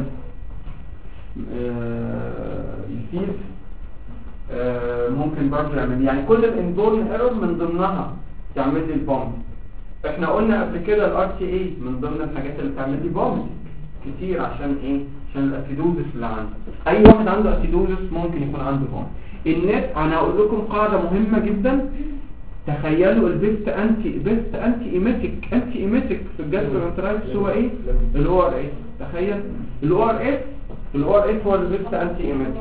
يسيل. ممكن برضه يعمل يعني كل الانبورن ايرور من ضمنها تعمل لي البومب. احنا قلنا قبل كده الار تي اي من ضمن الحاجات اللي بتعمل لي بومب كتير. عشان ايه؟ عشان الاسيدوزس اللي عنده. اي واحد عنده اسيدوزس ممكن يكون عنده بومب. النت انا هقول لكم قاعده مهمه جدا. تخيلوا البيست انتي ايميتيك في الجاسترونترايتس هو ايه؟ الاو ار اس. تخيل الاو ار اس هو البيست انتي ايميتيك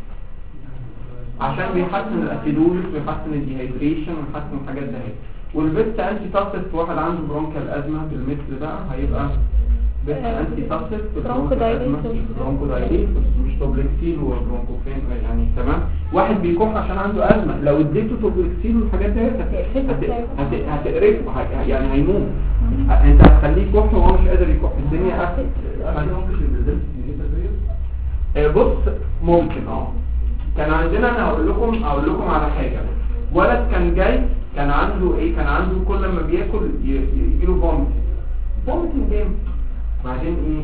عشان بيحسن الاسيدوزس ويحسن الديهايدريشن ويحسن الحاجات دي. والبيست انتي تاسس في واحد عنده برونكال ازمه بالمثل بقى هيبقى بيست انتي تاسس في برونكودايليتس مش توبلكسيل وبرونكوفين يعني. تمام. واحد بيكح عشان عنده ازمه لو اديته توبلكسيل والحاجات دي هتقرفه يعني هيموت. انت هتخليه يكح وهو مش قادر يكح. الدنيا بص ممكن كان عندنا انا هقول لكم على حاجه. ولد كان جاي كان عنده ايه؟ كان عنده كل ما بياكل يجيله فوميتنج جامد. بعدين ايه؟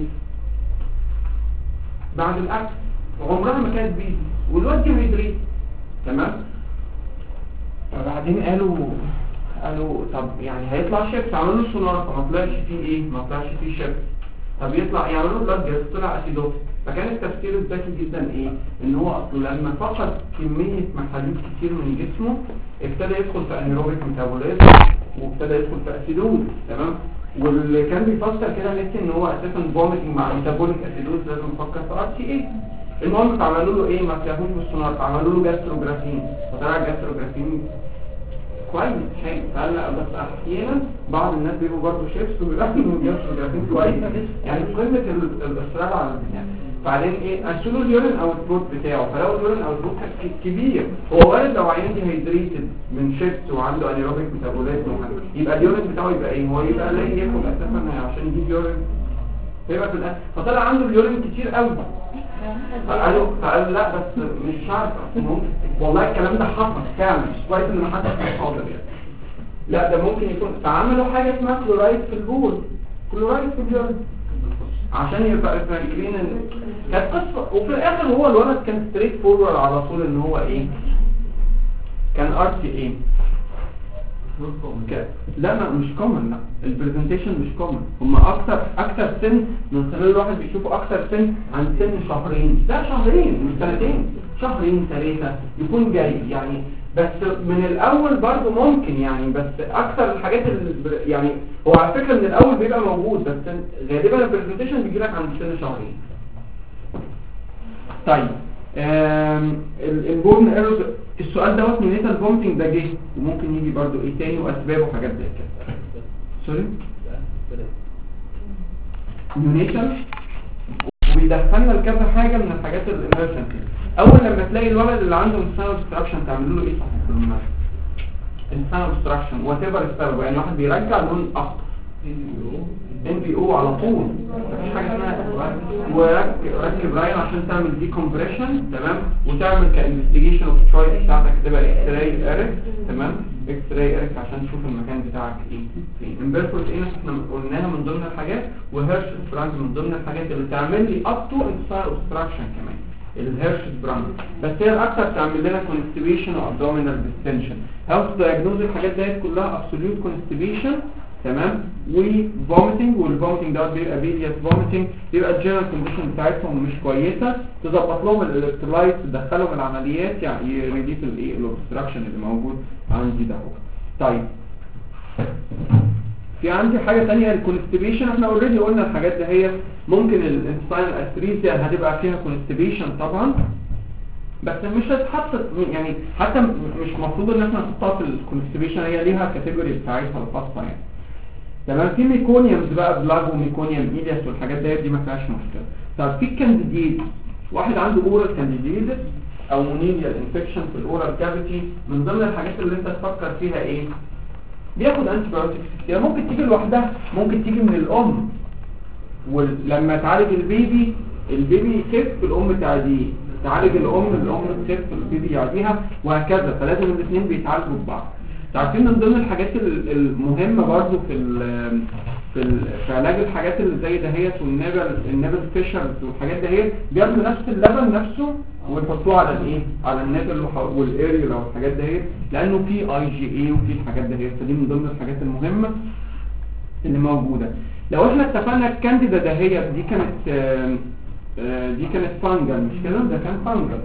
بعد الاكل عمرها ما كانت بيزي والواد جه هيدريت. تمام. فبعدين قالوا طب يعني هيطلع شيبس. عملوا له سونار فما طلعش فيه ايه؟ ما طلعش فيه شيبس. طب يطلع يعملوا بلاد جاز طلع اسيدوز. فكان التفكير الذكي جدا ايه؟ ان هو اصله لما فقد كميه محاليل كتير من جسمه ابتدى يدخل في انيروبيك ميتابوليزم وابتدى يدخل في اسيدوز. تمام. واللي كان بيفسر كده نفسي ان هو اساسا فوميتنج مع ميتابوليك اسيدوز لازم نفكر في ار تي اي. المهم عملوا له ايه؟ ما تلاقوش بالسونار. عملوا له جاستروجرافين فطلع الجاستروجرافين كويس شيء. فقال لا بس احيانا بعض الناس بيبقوا برضه شيبس وبيلاقوا الجاستروجرافين كويس يعني قمه الاصرار على البتاع. بعدين ايه؟ اشيلوا اليورين او البروت بتاعه. فلو اليورين او البروت كبير هو وارد لو عيان دي هيدريتد من شيبس وعنده انيروبيك ميتابوليزم يبقى اليورين بتاعه يبقى ايه؟ هو يبقى لا ياكل اساسا عشان يجيب يورين فيبقى في الاكل. فطلع عنده اليورين كتير قوي. فقالوا لا بس مش عارف ممكن والله الكلام ده حصل فعلا. مش كويس ان ما حدش كان حاضر يعني. لا ده ممكن يكون. فعملوا حاجه اسمها كلورايد في البول كلورايد في اليورين عشان يبقى فاكرين ان كانت قصه. وفي الاخر هو الولد كان ستريت فورورد على طول ان هو ايه؟ كان ار تي اي. لا مش كومن. لا البرزنتيشن مش كومن. هم اكتر سن من خلال الواحد بيشوفوا اكتر سن عن سن شهرين. لا شهرين مش سنتين. شهرين 3 يكون جاي يعني. بس من الاول برضو ممكن يعني. بس اكتر الحاجات يعني هو على فكره من الاول بيبقى موجود بس غالبا البرزنتيشن بيجي لك عند سن شهرين. طيب البورن ايروز السؤال دوت من نيتال فومتنج ده جه وممكن يجي برضو ايه تاني واسبابه وحاجات زي كده. سوري نيونيتال وبيدخلنا لكذا حاجه من الحاجات الامرجنسي. اول لما تلاقي الولد اللي عنده انسان اوبستراكشن تعملوا له ايه في المرض؟ انسان اوبستراكشن وات ايفر السبب. يعني واحد بيرجع لون اخضر ان بي او على طول مفيش حاجه اسمها وركب راين عشان تعمل دي كومبريشن. تمام. وتعمل كانفستيجيشن اوف تشويس بتاعتك تبقى اكس راي اريك. تمام. اكس راي اريك عشان تشوف المكان بتاعك ايه فين. امبيرفورت ايه احنا قلناها من ضمن الحاجات. وهيرش براند من ضمن الحاجات اللي تعمل لي اب تو انسان اوبستراكشن كمان الهيرش براند. بس هي الاكثر تعمل لنا كونستيبيشن وابدومينال ديستنشن. هاو تو دايجنوز الحاجات ديت كلها ابسوليوت كونستيبيشن. تمام. وفوميتنج والفوميتنج ده بيبقى بيليس فوميتنج. بيبقى الجنرال كونديشن بتاعتهم مش كويسه. تظبط لهم الالكترولايت تدخلهم العمليات يعني يريليف الايه الاوبستراكشن اللي موجود عندي ده. طيب في عندي حاجه ثانيه الكونستيبيشن. احنا اوريدي قلنا الحاجات دي هي ممكن الانساين استريزيا هتبقى فيها كونستيبيشن طبعا بس مش هتتحط يعني حتى مش المفروض ان احنا نحطها في الكونستيبيشن. هي ليها كاتيجوري بتاعتها الخاصه يعني. تمام. في ميكونيومز بقى بلاج وميكونيوم ايلياس والحاجات دي ما فيهاش مشكله. طب في كانديديد واحد عنده اورال كانديديد او مونيليال انفكشن في الاورال كافيتي. من ضمن الحاجات اللي انت تفكر فيها ايه؟ بياخد انتي بايوتكس كتير. ممكن تيجي لوحدها ممكن تيجي من الام. ولما تعالج البيبي يخف الام تعديه. تعالج الام تخف البيبي يعديها وهكذا. فلازم الاثنين بيتعالجوا ببعض. عارفين من ضمن الحاجات المهمه برضو في في علاج الحاجات اللي زي دهيت والنابل فيشرز والحاجات دهيت بياخدوا نفس اللبن نفسه ويحطوه على الايه على النابل والاريولا والحاجات دهيت، لانه في IgA وفي الحاجات دهيت، فدي من ضمن الحاجات المهمه اللي موجوده. لو احنا اتفقنا الكانديدا دهيت دي كانت فانجل مش كده، ده كان فانجل،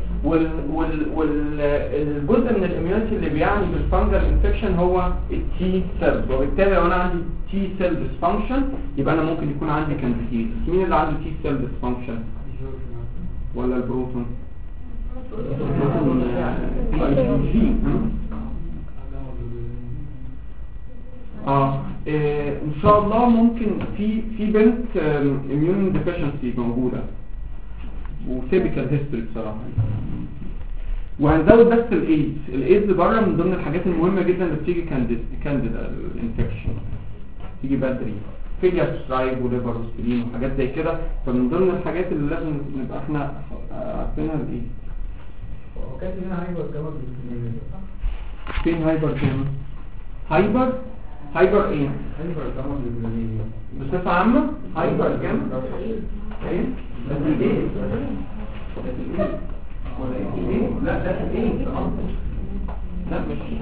والجزء من الاميونيتي اللي بيعني بالفانجل انفكشن هو التي سيلز، وبالتالي لو انا عندي تي سيل ديسفانكشن يبقى انا ممكن يكون عندي كانديديز. مين اللي عنده تي سيل ديسفانكشن ولا البروتون؟ ان شاء الله ممكن في بنت اميون ديفيشنسي موجوده وتيبيكال هيستوري بصراحه، وهنزود بس الايدز بره من ضمن الحاجات المهمه جدا اللي بتيجي كانديدا الانفكشن تيجي بدري، فيليا سترايب وليفر وسبلين وحاجات زي كده، فمن ضمن الحاجات اللي لازم نبقى احنا عارفينها الايه. وكانت هنا هايبر جاما بالكمية صح؟ فين هايبر جاما؟ هايبر ايه؟ هايبر جاما بالكمية بصفه عامه هايبر جاما ايه؟ لا ده ايه؟ لا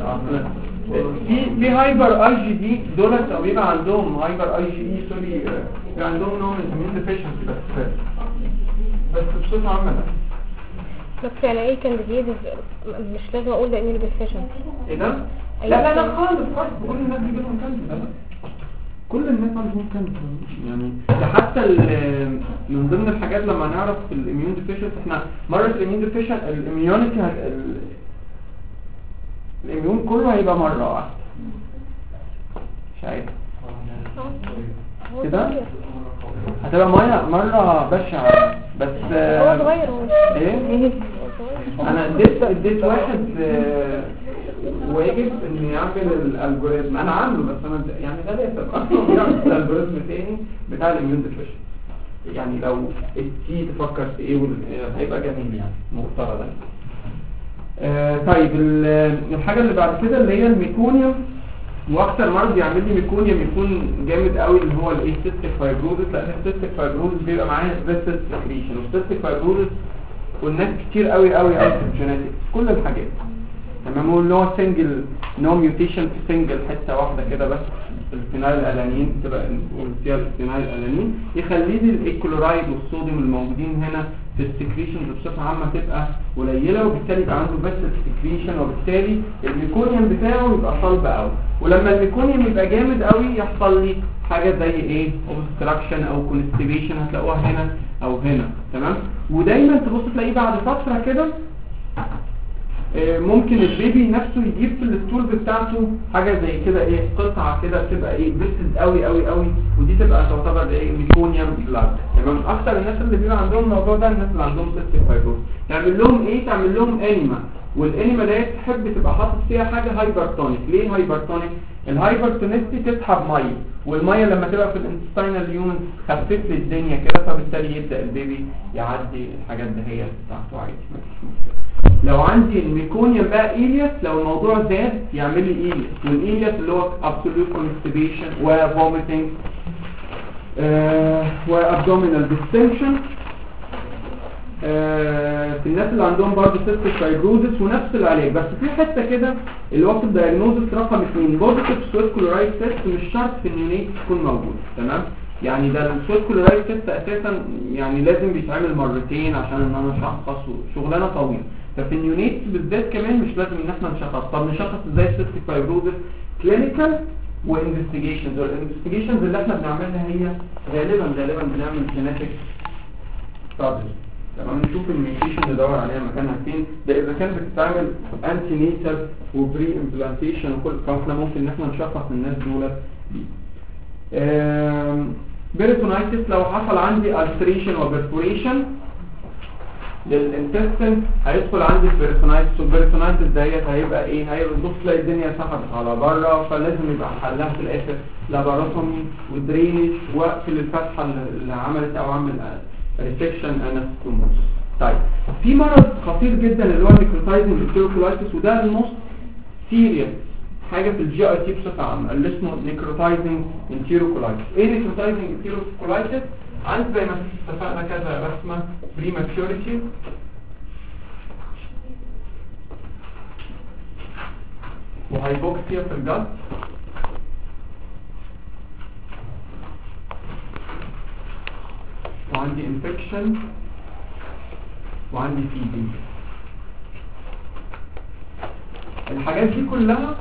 مش في هايبر اي جي دي دولت او بيبقى عندهم هايبر اي جي اي سوري، بيبقى عندهم نوع من الاميون ديفيشنسي بس بصفه عامه ده. بس يعني ايه كانديديز مش لازم اقول ده اميون ديفيشنسي. ايه ده؟ لا خالص كل الناس بيجيلهم كانديدا، كل الناس عندهم كانديدا يعني. ده حتى من ضمن الحاجات لما نعرف الاميون ديفيشنسي احنا مره الاميون ديفيشنسي الاميونيتي الاميون كله هيبقى مره واحده مش عارف كده هتبقى مره بشعه بس هو صغير هو ايه. انا اديت واحد واجب ان يعمل الالجوريزم، انا عامله بس انا يعني ده لسه اصلا يعمل الالجوريزم تاني بتاع الاميون ديفيشن، يعني لو التي تفكر في ايه هيبقى جميل يعني مفترض. طيب الحاجه اللي بعد كده اللي هي الميكونيوم، واكتر مرض يعمل لي ميكونيوم يكون جامد قوي اللي هو الايه سيستيك فايبروزس، لان السيستيك فايبروزس بيبقى معاه فيسل سكريشن، والسيستيك فايبروزس والناس كتير قوي في الجينيتكس كل الحاجات تمام، واللي هو سنجل نو ميوتيشن في سنجل حته واحده كده بس الفينايل الالانين تبقى فيها الفينايل الالانين يخلي لي الكلورايد والصوديوم الموجودين هنا في السكريشن بصفه عامه تبقى قليله، وبالتالي يبقى عنده بس سكريشن، وبالتالي الميكونيوم بتاعه يبقى صلب قوي. ولما الميكونيوم يبقى جامد قوي يحصل لي حاجه زي ايه اوبستراكشن او كونستيبيشن، هتلاقوها هنا او هنا تمام. ودايما تبص تلاقيه بعد فتره كده ممكن البيبي نفسه يجيب في الستولز بتاعته حاجه زي كده ايه قطعه كده بتبقى ايه فيسد قوي ودي تبقى تعتبر ايه ميكونيوم بلاد تمام. اكتر الناس اللي بيبقى عندهم الموضوع ده الناس اللي عندهم سيستيك فايبروز، تعمل لهم ايه؟ تعمل لهم انيما، والانيما ديت تحب تبقى حاطط فيها حاجه هايبرتونيك. ليه هايبرتونيك؟ الهايبرتونيستي تسحب ميه، والميه لما تبقى في الانتستينال يونت تخفف لي الدنيا كده، فبالتالي يبدا البيبي يعدي الحاجات دهيت بتاعته عادي مفيش مشكله. لو عندي الميكونيوم بقى إيلياس لو الموضوع زاد يعمل لي إيلياس، والإيلياس اللي هو absolute constipation وvomiting وabdominal distension في الناس اللي عندهم برضه cystic fibrosis ونفس العلاج. بس في حته كده اللي هو في الدايجنوزس رقم 2 بوزيتيف سويت كلورايد تيست مش شرط في النيونيت تكون موجود تمام. يعني ده السويت كلورايد تيست اساسا يعني لازم بيتعمل مرتين عشان ان انا اشخص وشغلانه طويله، ففي النيونيت بالذات كمان مش لازم ان احنا نشخص. طب نشخص ازاي السيستيك فايبروزس؟ كلينيكال وانفستيجيشنز، والانفستيجيشنز اللي احنا بنعملها هي غالبا بنعمل جينيتك ستادي تمام، نشوف الميوتيشن ندور عليها مكانها فين. ده اذا كانت بتتعمل انتي نيتال وبري امبلانتيشن وكل فاحنا ممكن ان احنا نشخص الناس دول دي. بيريتونايتس لو حصل عندي التريشن وبرفوريشن للانتستين هيدخل عندي البيريتونايتس، والبيريتونايتس ديت هيبقى ايه؟ هيبص تلاقي الدنيا سحبت على بره، فلازم يبقى حلها في الاخر لاباروتومي ودرينج واقفل الفتحه اللي عملت او عمل ريسكشن انستوموس. طيب في مرض خطير جدا اللي هو النيكروتايزنج انتيروكولايتس، وده الموست سيريس حاجه في الجي اي تي بصفه عامه اللي اسمه نيكروتايزنج انتيروكولايتس. ايه نيكروتايزنج انتيروكولايتس؟ عند زي ما اتفقنا كذا رسمه بريماتشوريتي وهايبوكسيا في الجلد وعندي انفكشن وعندي فيدنج. الحاجات دي كلها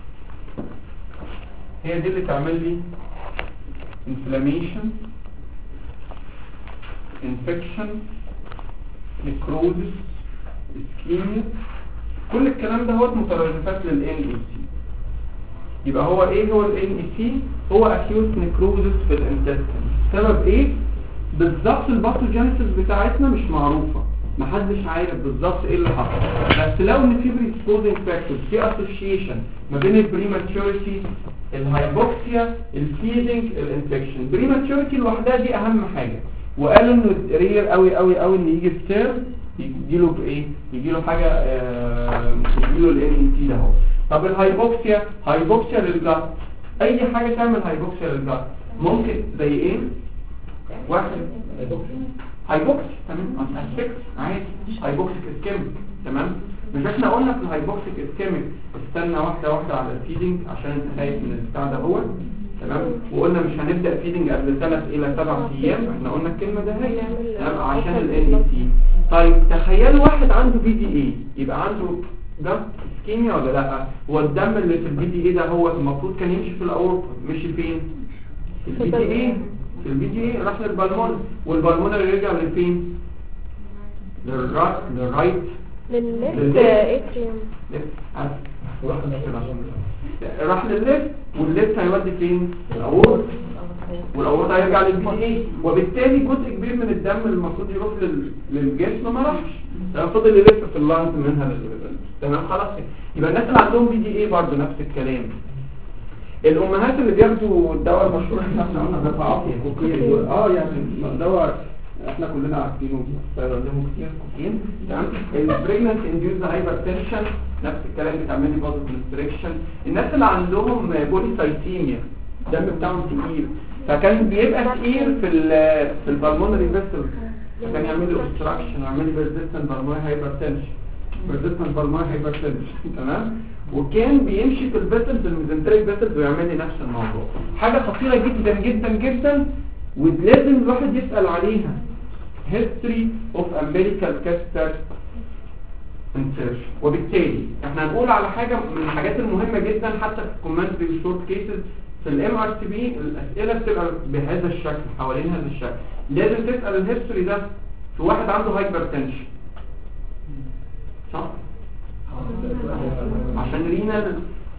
هي دي اللي تعمل لي inflammation infection necrosis ischemia. كل الكلام ده هو مترادفات للان اي سي. يبقى هو ايه هو الان اي سي؟ هو acute necrosis في الانتستين. سبب ايه بالظبط؟ الباثوجينيسيس بتاعتنا مش معروفه، محدش عارف بالظبط ايه اللي حصل، بس لو ان في بريسبوزنج فاكتورز في اسوشيشن ما بين البريماتشوريتي الهايبوكسيا الفيدنج الانفكشن. بريماتشوريتي لوحدها دي اهم حاجه، وقالوا انه رير قوي قوي قوي ان يجي ستير يجيله بايه؟ يجيله حاجه يجيله الان اي تي ده اهو. طب الهايبوكسيا هايبوكسيا للجلد، اي حاجه تعمل هايبوكسيا للجلد ممكن زي ايه؟ واحد هايبوكسي تمام اسفكس عادي هايبوكسيك اسكيميك تمام. مش احنا قلنا في الهايبوكسيك اسكيميك استنى واحده واحده على الفيدنج عشان انت خايف من البتاع ده هو تمام، وقلنا مش هنبدا فيدنج قبل 3 إلى 7 ايام، احنا قلنا الكلمه ده هي عشان الان اي تي. طيب تخيلوا واحد عنده بي دي اي، يبقى عنده جلد اسكيميا ولا لا؟ هو الدم اللي في البي دي اي ده هو المفروض كان يمشي في الاورطه، مشي فين؟ في البي دي اي. البي دي اي راح للبالمون، والبالمون اللي رجع لفين؟ للرايت للاتريوم راح للليفت، والليفت هيودي فين؟ الاورطه، والاورطه هيرجع للبي دي اي، وبالتالي جزء كبير من الدم اللي المفروض يروح للجسم ما راحش، فضل يلف في اللانج منها تمام. خلاص يبقى الناس اللي عندهم بي دي اي برضه نفس الكلام. الامهات اللي بياخدوا الدواء المشهور اللي احنا قلنا ده عافيه كوكين يعني دواء احنا كلنا عارفينه بيستخدموا كتير كوكين تمام. البريجننت انديوز هايبرتنشن نفس الكلام بتعمل لي بازو كونستريكشن. الناس اللي عندهم بوليسايتيميا الدم بتاعهم تقيل، فكان بيبقى تقيل في البالمونري فيسل، فكان يعمل لي اوبستراكشن ويعمل لي بيرزيستنت بالمونري هايبرتنشن تمام. وكان بيمشي في الفيسلز الميزنتريك فيسلز ويعمل لي نفس الموضوع. حاجه خطيره جدا جدا جدا ولازم الواحد يسال عليها history of umbilical catheter insertion. وبالتالي احنا هنقول على حاجه من الحاجات المهمه جدا حتى في الكومنتري شورت كيسز في الام ار تي بي. الاسئله بتبقى بهذا الشكل حوالين هذا الشكل. لازم تسال الهيستوري ده في واحد عنده هايبرتنشن صح؟ عشان رينال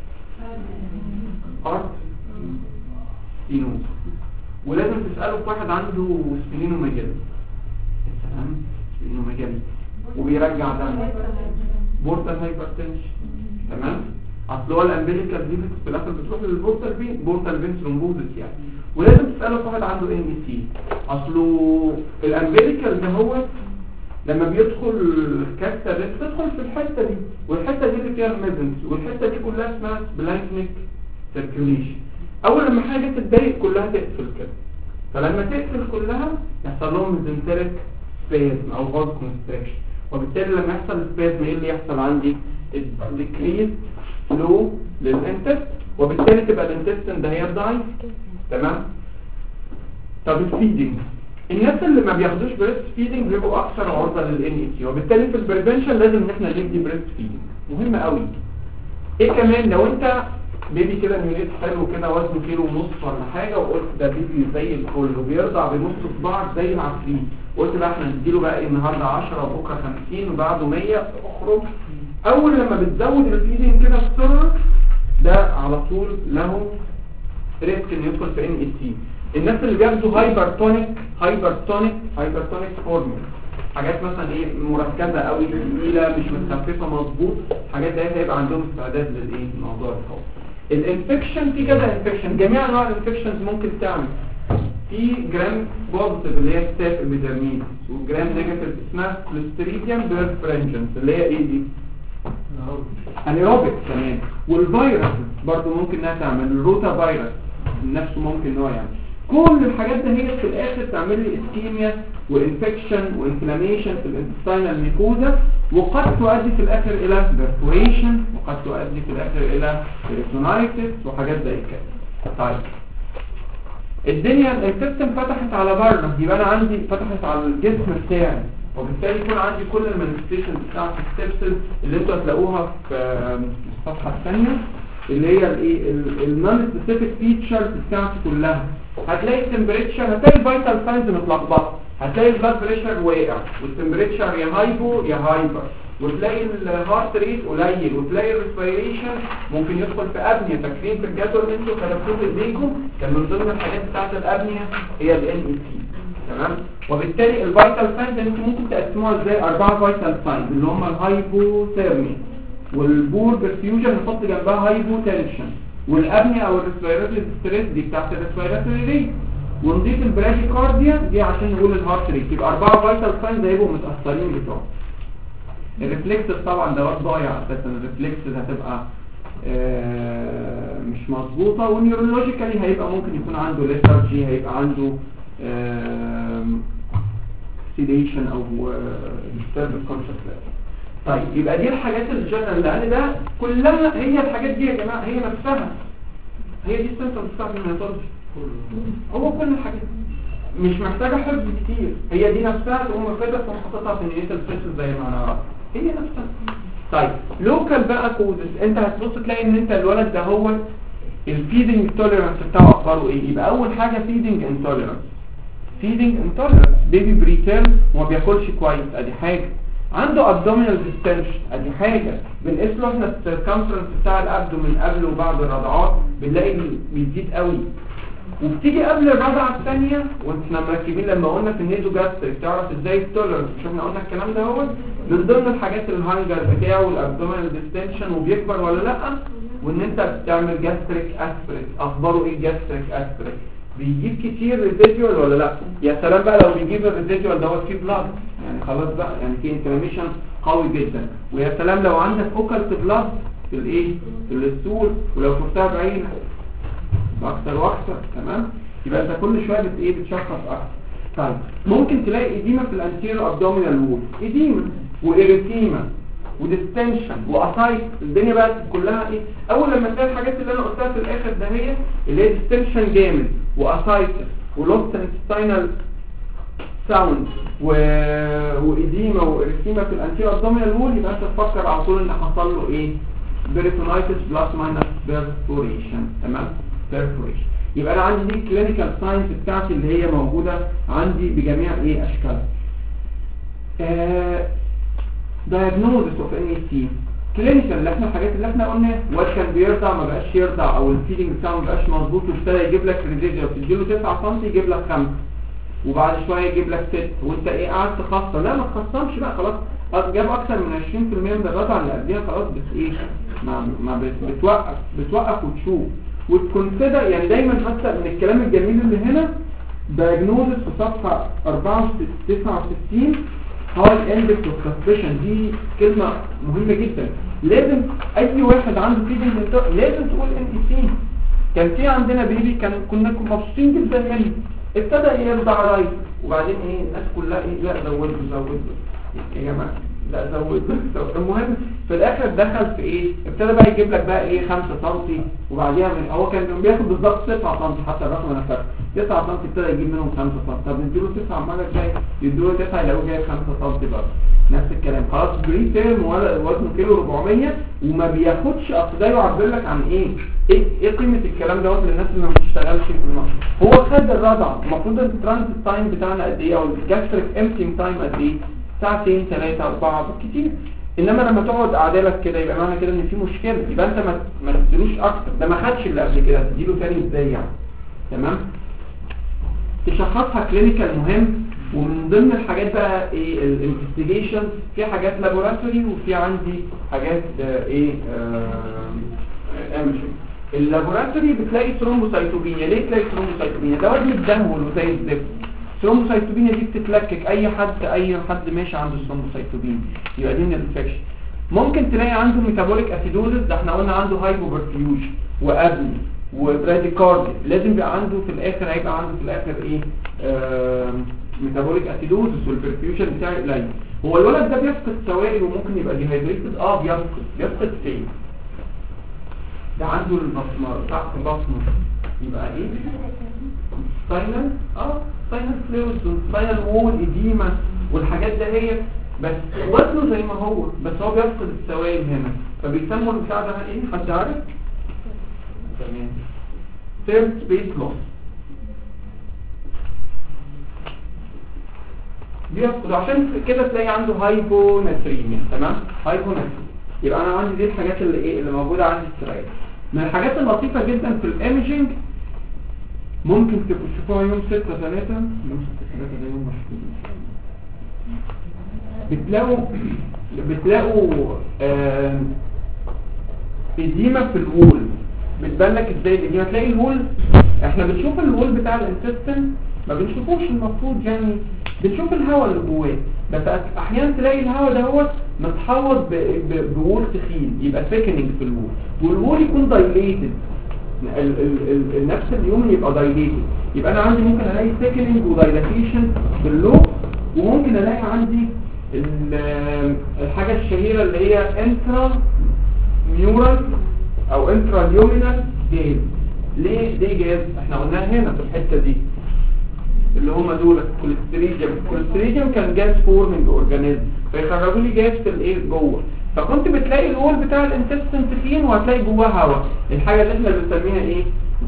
ارت سينوز. ولازم تسأله في واحد عنده سبلينوميجالي تمام، سبلينوميجالي وبيرجع دم بورتال هايبرتنشن تمام. اصل هو الامبليكال ديفكت في الاخر بتروح للبورتال فين ثرومبوزس يعني. ولازم تسأله في واحد عنده ان اي سي. اصله الامبليكال ده هو لما بيدخل كاستر تدخل في الحته دي، والحته دي اللي فيها الميزنس، والحته دي كلها اسمها بلانكنيك سيركيوليشن. اول لما حاجه تتضايق كلها تقفل كده، فلما تقفل كلها يحصل لهم ميزنتريك سبازم او فاز كونستريكشن، وبالتالي لما يحصل سبازم ايه اللي يحصل عندي؟ الديكريز فلو للانتست، وبالتالي تبقى الانتستين ده هي ضعيف تمام. طب الفيدنج، الناس اللي ما بياخدوش بريست فيدنج بيبقوا اكثر عرضه للان اي تي، وبالتالي في البريفنشن لازم ان احنا ندي بريست فيدنج مهم قوي. ايه كمان لو انت بيبي كده نيونيت حلو كده وزنه كيلو ونص ولا حاجه، وقلت ده بيبي زي الفل وبيرضع بنص صباعك زي العفريت، قلت بقى احنا نديله بقى ايه النهارده 10 وبكره 50 وبعده 100 اخرج. اول لما بتزود الفيدنج كده بسرعه ده على طول له ريسك انه يدخل في ان اي تي. الناس اللي بياخدوا هايبرتونيك فورمولا، حاجات مثلا ايه مركزه قوي ثقيله مش متخففه مظبوط، حاجات دي هيبقى عندهم استعداد للايه الموضوع ده. الانفكشن في كذا انفكشن، جميع انواع الانفكشنز ممكن تعمل. في جرام بوزيتيف اللي هي ستاف ابيدرميس، وجرام نيجاتيف اسمها كلوستريديوم بيرفرنجنس اللي هي ايه دي؟ انيروبيك كمان. والفيروس برضو ممكن انها تعمل الروتا فيروس نفسه ممكن ان هو يعمل. كل الحاجات ده هي في الاخر تعمل لي اسكيميا وانفكشن وانفلاميشن في الانتستينال ميكوزا، وقد تؤدي في الاخر الى بيرفوريشن، وقد تؤدي في الاخر الى بيريتونايتس وحاجات زي كده. طيب الدنيا السيستم فتحت على بره، يبقى انا عندي فتحت على الجسم بتاعي، وبالتالي يكون عندي كل المانيفستيشن بتاعت السبسل اللي انتوا هتلاقوها في الصفحه الثانيه اللي هي الايه النون سبيسيفيك فيتشرز بتاعتي كلها. هتلاقي التمبريتشر، هتلاقي الفيتال ساينز متلخبطه، هتلاقي البلاد بريشر واقع والتمبريتشر يا هايبو يا هايبر، وتلاقي الهارت ريت قليل، وتلاقي الريسبيريشن ممكن يدخل في ابنيه. فاكرين في الجدول اللي انتوا كتبتوه بايديكم كان من ضمن الحاجات بتاعت الابنيه هي الان اي سي، تمام. وبالتالي الفيتال ساينز انتوا ممكن تقسموها ازاي؟ 4 فيتال ساينز اللي هم الهايبوثيرميا والبور برفيوجن نحط جنبها هايبوتنشن، والابنيا او الريسبيراتوري ستريس دي بتاعت الريسبيراتوري ريت، ونضيف البراديكارديا دي عشان نقول الهارت ريت. يبقى 4 فيتال ساينز هيبقوا متاثرين بتوع الريفلكسز. طبعا ده ضايع اساسا، الريفلكسز هتبقى مش مظبوطه، والنيورولوجيكالي هيبقى ممكن يكون عنده ليثارجي، هيبقى عنده سيديشن او ديسترب كونشسنس. طيب يبقى دي الحاجات الجنرال اللي ده كلها هي الحاجات دي يا جماعه، هي نفسها هي دي السيمبتومز بتاعت النيورولوجي. هو كل الحاجات مش محتاجه حفظ كتير، هي دي نفسها تقوم واخدها وحاططها في النيتال سيستم زي ما انا هي نفسها. طيب لوكال بقى كوزز، انت هتبص تلاقي ان انت الولد ده هو الفيدنج توليرانس بتاعه اخباره ايه. يبقى اول حاجه فيدنج انتوليرانس، فيدنج انتوليرانس، بيبي بريتيرم وما بياكلش كويس، ادي حاجه. عنده ابدومينال ديستنشن، ادي حاجه. بنقيس له احنا السيركمفرنس بتاع الابدومين قبل وبعد الرضعات بنلاقي بيزيد قوي، وبتيجي قبل الرضعه الثانيه واحنا مركبين لما قلنا في النيزو جاستريك تعرف ازاي التوليرنس، مش احنا قلنا الكلام ده هو من ضمن الحاجات الهانجر بتاعه والابدومينال ديستنشن وبيكبر ولا لا، وان انت بتعمل جاستريك اسبريت. اخباره ايه جاستريك اسبريت؟ بيجيب كتير ريزيديوال ولا لا؟ يا سلام بقى لو بيجيب الريزيديوال دوت فيه بلاد، يعني خلاص بقى يعني في انفلاميشن قوي جدا. ويا سلام لو عندك اوكلت بلاد في الايه في الستول، ولو شفتها بعينك اكتر واكتر، تمام. يبقى انت كل شويه بتشخص اكتر. طيب ممكن تلاقي ايديما في الانتيريور ابدومينال وول، ايديما وإيريتيما وديستنشن واسايت. الدنيا بقى كلها ايه؟ اول لما تلاقي الحاجات اللي انا قلتها في الاخر ده هي اللي هي ديستنشن جامد واسايت ولوست انتستينال ساوند وايديما وإيريتيما في الانتيريور ابدومينال وول، يبقى انت تفكر على طول ان حصل له ايه؟ بيريتونايتس بلس ماينس بيرفوريشن، تمام. perforation. يبقى انا عندي دي كلينيكال ساينس بتاعتي اللي هي موجوده عندي بجميع ايه اشكالها. diagnosis of NEC كلينيكال اللي احنا الحاجات اللي احنا قلناها، واد كان بيرضع ما بقاش يرضع او الفيدنج بتاعه ما بقاش مظبوط وابتدى يجيب لك ريزيديوال، تديله 9 سم يجيب لك 5 وبعد شويه يجيب لك 6 وانت ايه قعدت تخصم. لا ما تخصمش بقى، خلاص جاب اكتر من 20% من الرضع اللي قبلها، خلاص ايه ما بتوقف وتشوف وتكونسيدر. يعني دايما حتى من الكلام الجميل اللي هنا diagnosis في صفحه 69 هاي اندكس اوف سسبشن، دي كلمه مهمه جدا. لازم اي واحد عنده فيدنج لازم تقول NEC. كان في عندنا بيبي كنا مبسوطين جدا منه، ابتدى يرضع رايت وبعدين ايه الناس كلها ايه لا زود يا جماعه لا زود. المهم في الاخر دخل في ايه؟ ابتدى بقى يجيب لك بقى ايه 5 سم وبعديها من هو كان بياخد بالظبط 9 سم، حتى الرقم انا فاكر 9 سم ابتدى يجيب منهم 5 سم. طب نديله 9 المره الجايه يديله 9 يلاقوه جايب 5 سم برضه نفس الكلام. خلاص بري تيرم وزنه كيلو 400 وما بياخدش. اصل ده يعبر لك عن ايه قيمه الكلام دوت للناس اللي ما بتشتغلش في المصنع. هو خد الرضع، المفروض الترانزيت تايم بتاعنا قد ايه او الجاستريك امتينج تايم قد ايه؟ ساعتين 3 4 بالكتير. انما لما تقعد قاعدلك كده يبقى معنى كده ان في مشكله، يبقى انت ما تديلوش اكتر. ده ما خدش اللي قبل كده تديله تاني ازاي يعني؟ تمام. تشخصها كلينيكال مهم. ومن ضمن الحاجات بقى ايه الانفستيجيشن، في حاجات لابوراتوري وفي عندي حاجات ايه امشن. اللابوراتوري بتلاقي ثرومبوسايتوبينيا. ليه تلاقي ثرومبوسايتوبينيا؟ ده وزن الدم وزي الزفت. الثرومبوسايتوبينيا دي بتتلكك اي حد ماشي عنده ثرومبوسايتوبينيا يبقى دي من الانفكشن. ممكن تلاقي عنده ميتابوليك اسيدوزس، ده احنا قلنا عنده هايبوبرفيوجن وابني وبراديكارديا، لازم يبقى عنده في الاخر، هيبقى عنده في الاخر ايه؟ ميتابوليك اسيدوزس والبرفيوجن بتاعه قليل. هو الولد ده بيفقد سوائل وممكن يبقى ديهايدريتد، بيفقد فين؟ ده عنده البصمه تحت البصمه يبقى ايه؟ ساينال ساينال فلويد والساينال وول اديما والحاجات ده هي، بس وزنه زي ما هو، بس هو بيفقد السوائل هنا، فبيسموا البتاع ده ايه؟ حد عارف؟ تمام. ثيرد سبيس لوس بيفقد، عشان كده تلاقي عنده هايبوناتريميا. تمام، هايبوناتريميا. يبقى انا عندي دي الحاجات اللي ايه اللي موجوده عندي السراير. من الحاجات اللطيفه جدا في الايميجنج ممكن تشوفوها يوم 6/3، يوم 6/3 ده يوم مشهور. بتلاقوا إديمة في الوول. بتبان لك ازاي الإديمة؟ تلاقي الوول، احنا بنشوف الوول بتاع الانتستين ما بنشوفوش المفروض، يعني بنشوف الهواء اللي جواه، بس احيانا تلاقي الهواء ده هو متحوط بوول تخين، يبقى سيكننج في الوول، والوول يكون دايليتد، نفس اليوم يبقى دايليتد. يبقى انا عندي ممكن الاقي سيكننج ودايلاتيشن في اللو، وممكن الاقي عندي الحاجة الشهيرة اللي هي انترا ميورال او انترا ليومينال جاز. ليه دي جاز؟ احنا قلناها هنا في الحتة دي اللي هم دول الكوليستريديوم كان جاز فورمينج اورجانيزم، فيخرجوا لي جاز في الايه جوه، فكنت بتلاقي الوول بتاع الانتستين تخين وهتلاقي جواه هواء. الحاجة اللي احنا بنسميها ايه؟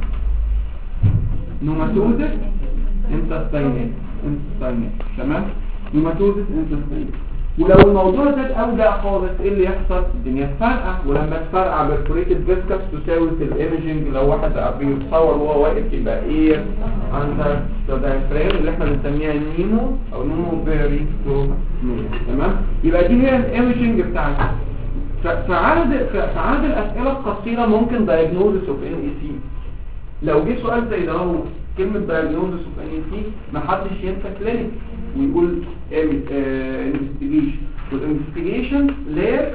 نوماتوزس انتستينال. تمام، نوماتوزس انتستينال. ولو الموضوع زاد او ده خالص ايه اللي يحصل؟ الدنيا تفرقع، ولما تفرقع برفوريتد فيسكس تساوي في الايميجنج لو واحد بيتصور وهو واقف يبقى ايه؟ عندك دايفرام اللي احنا بنسميها نيمو او نيمو بيريكتو. تمام، يبقى دي هي الايميجنج بتاعتها. في عدد الاسئله القصيره ممكن دايجنوزس اوف ان اي سي. لو جه سؤال زي ده اهو، كلمه دايجنوزس اوف ان اي سي ما حدش ينسى كلينيك ويقول انفستيجيشن، والانفستيجيشن لير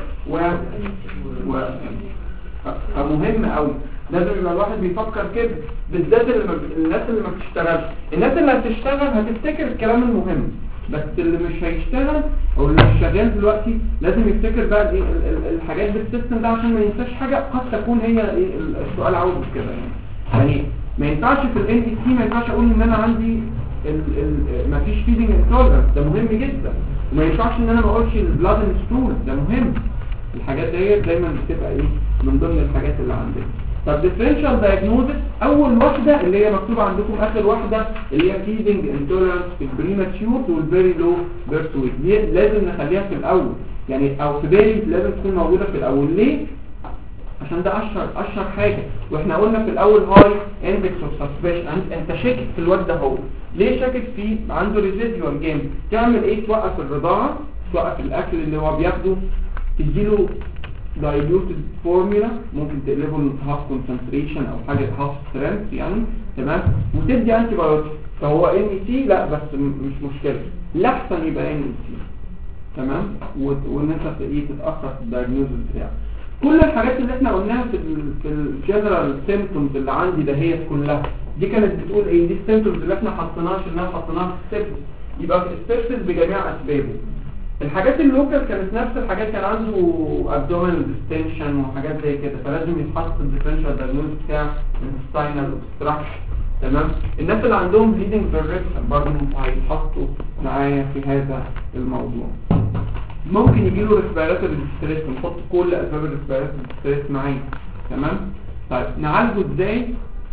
مهم قوي، لازم يبقى الواحد بيفكر كده، بالذات الناس اللي ما بتشتغلش. الناس اللي هتشتغل هتفتكر الكلام المهم، بس اللي مش هيشتغل او اللي مش شغال دلوقتي لازم يفتكر بقى ايه الحاجات بالسيستم ده عشان ما ينساش حاجه قد تكون هي ايه السؤال عاوز كده. يعني ما ينفعش في الان اي سي ما ينفعش اقول ان انا عندي مفيش فيدنج انتولرنس، ده مهم جدا. وما ينفعش ان انا ما اقولش البلاد ستول، ده مهم. الحاجات دي دايما بتبقى ايه من ضمن الحاجات اللي عندنا. طب ديفرنشال دايجنوزس، اول واحده اللي هي مكتوبه عندكم اخر واحده اللي هي فيدنج انتولرنس في البريماتشور والفيري لو بيرث ويت، دي لازم نخليها في الاول، يعني او في بالي لازم تكون موجوده في الاول. ليه؟ عشان ده اشهر حاجه، واحنا قلنا في الاول هاي اندكس اوف سسبشن. انت شاكك في الواد ده، هو ليه شاكك فيه؟ عنده ريزيديوال جيم. تعمل ايه؟ توقف الرضاعه، توقف الاكل اللي هو بياخده، تديله دايلوتد فورمولا، ممكن تقلبه لهاف كونسنتريشن او حاجه هاف سترينث يعني. تمام، وتدي انتي بايوتيك. فهو ان اي سي لا، بس مش مشكله، الاحسن يبقى ان اي سي. تمام، وان انت تتاخر في الدايجنوستس بتاعك. كل الحاجات اللي احنا قلناها في الجنرال سيمبتومز اللي عندي ده هي كلها دي كانت بتقول ايه؟ دي السيمبتومز اللي احنا حطيناها في السيبتس. يبقى في السيبتس بجميع اسبابه. الحاجات اللوكال كانت نفس الحاجات، كان عنده ابدومينال ديستنشن وحاجات زي كده، فلازم يتحط الديفرنشال دايجنوستس بتاع انتستينال اوبستراكشن. تمام، الناس اللي عندهم بليدنج بالريكشن برضه هيتحطوا معايا في هذا الموضوع. ممكن يجيله ريسبيراتوري ستريس، نحط كل اسباب الريسبيراتوري ستريس معايا. تمام، طيب نعالجه ازاي؟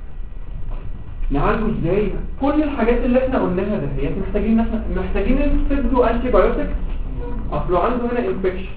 كل الحاجات اللي احنا قلناها ده هي محتاجين نستخدموا انتي بايوتيك. اصله عنده هنا انفكشن،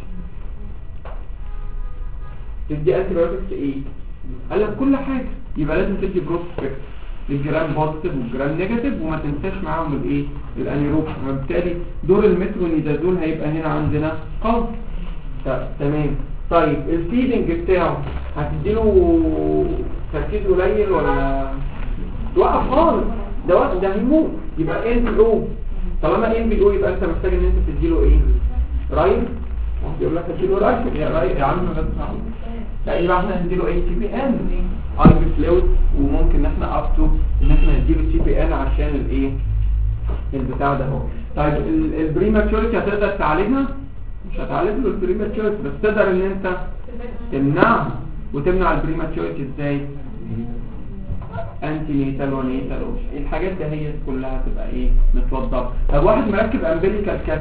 تدي انتي بايوتيك ايه؟ قال لك كل حاجه، يبقى لازم تدي بروسبكت الجرام بوزيتيف والجرام نيجاتيف، وما تنساش معاهم الايه؟ الانيروبيك. وبالتالي دور المترونيدازول هيبقى هنا عندنا قوي. تمام، طيب الفيدنج بتاعه هتديله تركيز قليل ولا توقف خالص؟ ده هيموت، يبقى ان بي او. طالما ان بي او يبقى انت محتاج ان انت تديله ايه؟ رايل يقول لك اديله لايف يا عم بس لا يبقى احنا نديله اي تي بي ان اي بي فلويد، وممكن ان احنا اب تو ان احنا نديله تي بي ان عشان الايه البتاع ده. هو طيب البريماتشوريتي هتقدر تعالجها؟ مش هتعالج له البريماتشوريتي، بس تقدر ان انت تمنعها. وتمنع البريماتشوريتي ازاي؟ انتي نيتال ونيتال الحاجات ده هي كلها تبقى ايه متوضبه. طب واحد مركب امبليكال كات،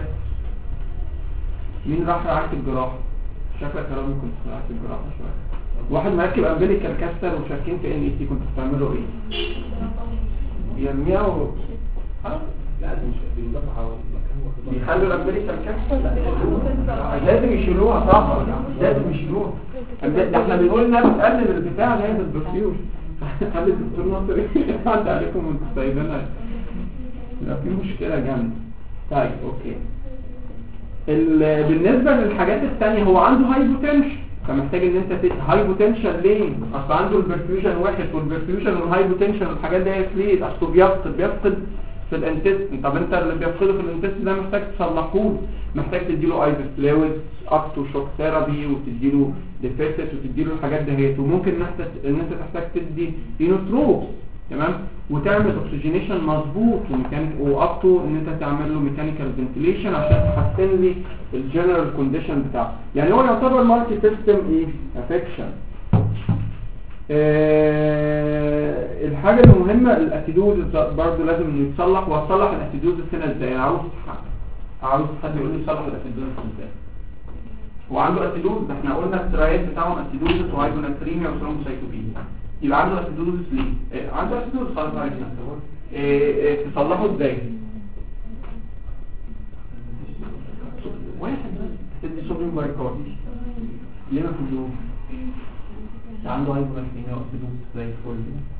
مين راح رعايه الجراحه؟ شكلك يا راجل كنت في رعايه الجراحه شويه. واحد مركب امبليكال كاستر وشاكين في ان اي تي، كنت بتعملوا ايه؟ يرميها لا ده مش بينضفع على المكان بيخلوا الامبليكال كاستر لازم يشيلوها طبعا، لازم يشيلوها. ده احنا بنقول انها بتقلل البتاع ده بالبرفيوز. خلي الدكتور ناصر يعدي عليكم وانتوا سايبينها، يبقى في مشكله جامده. طيب اوكي. بالنسبه للحاجات الثانيه هو عنده هايبوتنشن، فمحتاج ان انت هايبوتنشن ليه؟ اصل عنده البرفيوجن وحش، والبرفيوجن والهايبوتنشن والحاجات ديت ليه؟ اصله بيفقد في الانتستين. طب انت اللي بيفقده في الانتستين ده محتاج تصلحوه، محتاج تديله ايز فلويد اب تو شوك ثيرابي، وتديله ديفيسيت، وتديله الحاجات دهيت. وممكن ان انت تحتاج تدي اينوتروبس، تمام، وتعمل اوكسجينيشن مظبوط وميكانيك، واب تو ان انت تعمل له ميكانيكال فنتيليشن عشان تحسن لي الجنرال كونديشن بتاعه. يعني هو يعتبر مالتي سيستم ايه افكشن. الحاجه المهمه الاسيدوزس برضه لازم يتصلح. وهتصلح الاسيدوزس هنا ازاي؟ عاوز حد يقول لي يصلح الاسيدوزس ازاي؟ وعنده اسيدوز، احنا قلنا السرايات بتاعهم اسيدوزس وهايبوناتريميا وثرومبوسايتوبينيا. يبقى عنده اسيدوزس ليه؟ عنده اسيدوزس خلاص عرفنا. تصلحه ازاي؟ واحد بس تدي صوديوم بايكارب. ليه ما كلهم؟ عنده هايبوناتريميا واسيدوزس زي الفل.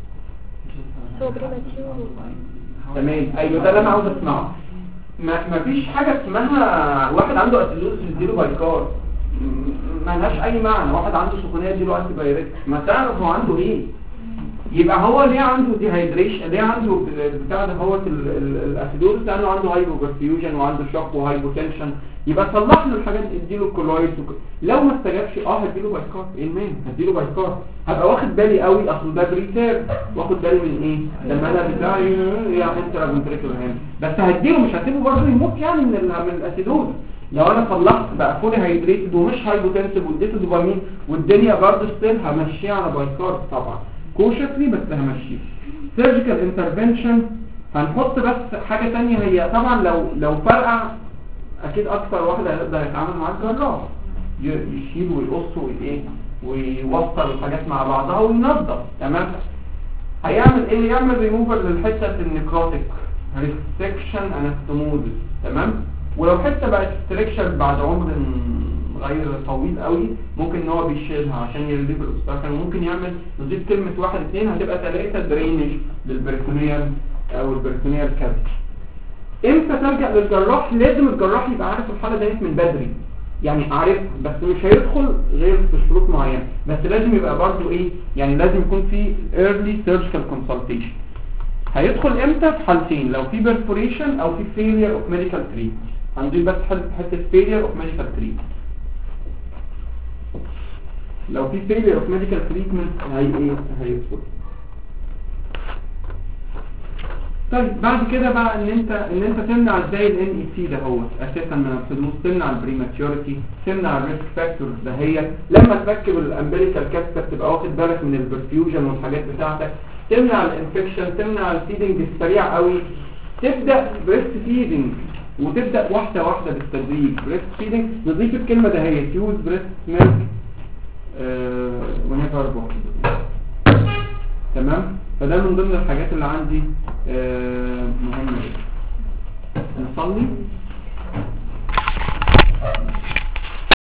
تمام، ايوه ده اللي انا عاوز اسمعه. ما فيش حاجه اسمها واحد عنده اسيدوزس يديله بايكارب، مالهاش اي معنى. واحد عنده سخونيه يديله انتي بايريتك، ما تعرف هو عنده ايه. يبقى هو ليه عنده ديهايدريشن، ليه عنده بتاع ده هو الاسيدوز، لانه عنده هايبوبرفيوجن وعنده شوك وهايبوتنشن. يبقى صلح له الحاجات دي، اديله كلويد. لو ما استجابش هديله بايكار. ايه المين؟ هديله بايكار. هبقى واخد بالي قوي، اصل ده بريتير، واخد بالي من ايه لما انا بتاعي يعني انترا فنتريكولار هنا. بس هديله، مش هسيبه برضه يموت يعني من الاسيدوز. لو انا صلحت بقى فولي هيدريتد ومش هايبوتنسيف واديته دوبامين والدنيا برضه ستيل، همشيه على بايكار طبعا كوشسلي، بس همشيه. سيرجيكال انترفنشن هنحط بس حاجه ثانيه، هي طبعا لو فرقع اكيد اكتر واحد هيقدر يتعامل مع الجراح، يشيل ويقص وايه ويوصل الحاجات مع بعضها وينظف. تمام. هيعمل ايه؟ يعمل ريموفر للحته النيكروتيك، ريستكشن انستموزس. تمام. ولو حته بقت ستريكشر بعد عمر غير طويل قوي، ممكن ان هو بيشيلها عشان يريليف الاوبستراكشن. وممكن يعمل نضيف كلمه 1 2 هتبقى 3 درينج للبريتونيال او البريتونيال كافيتي. امتى تلجأ للجراح؟ لازم الجراح يبقى عارف الحاله ديت من بدري، يعني عارف، بس مش هيدخل غير في شروط معينه. بس لازم يبقى برضو ايه، يعني لازم يكون في early surgical consultation. هيدخل امتى؟ في حالتين، لو في perforation او في failure of medical treatment. هنضيف بس حته failure of medical treatment. لو في failure of medical treatment هيدخل. طيب بعد كده بقى ان انت تمنع ازاي NEC ده هو اساسا من الحدوث، تمنع البريماتيوريتي، تمنع الريسك فاكتورز ده. هي لما تركب الامبليكال كاستر تبقى واخد بالك من البرفيوجن والحاجات بتاعتك، تمنع الانفكشن، تمنع الفيدنج السريع قوي، تبدا بريست فيدنج، وتبدا واحده واحده بالتدريج. بريست فيدنج نضيف الكلمه ده هي يوز بريست ميلك ونيفر بوكس. تمام. فده من ضمن الحاجات اللي عندي مهمه. نصلي.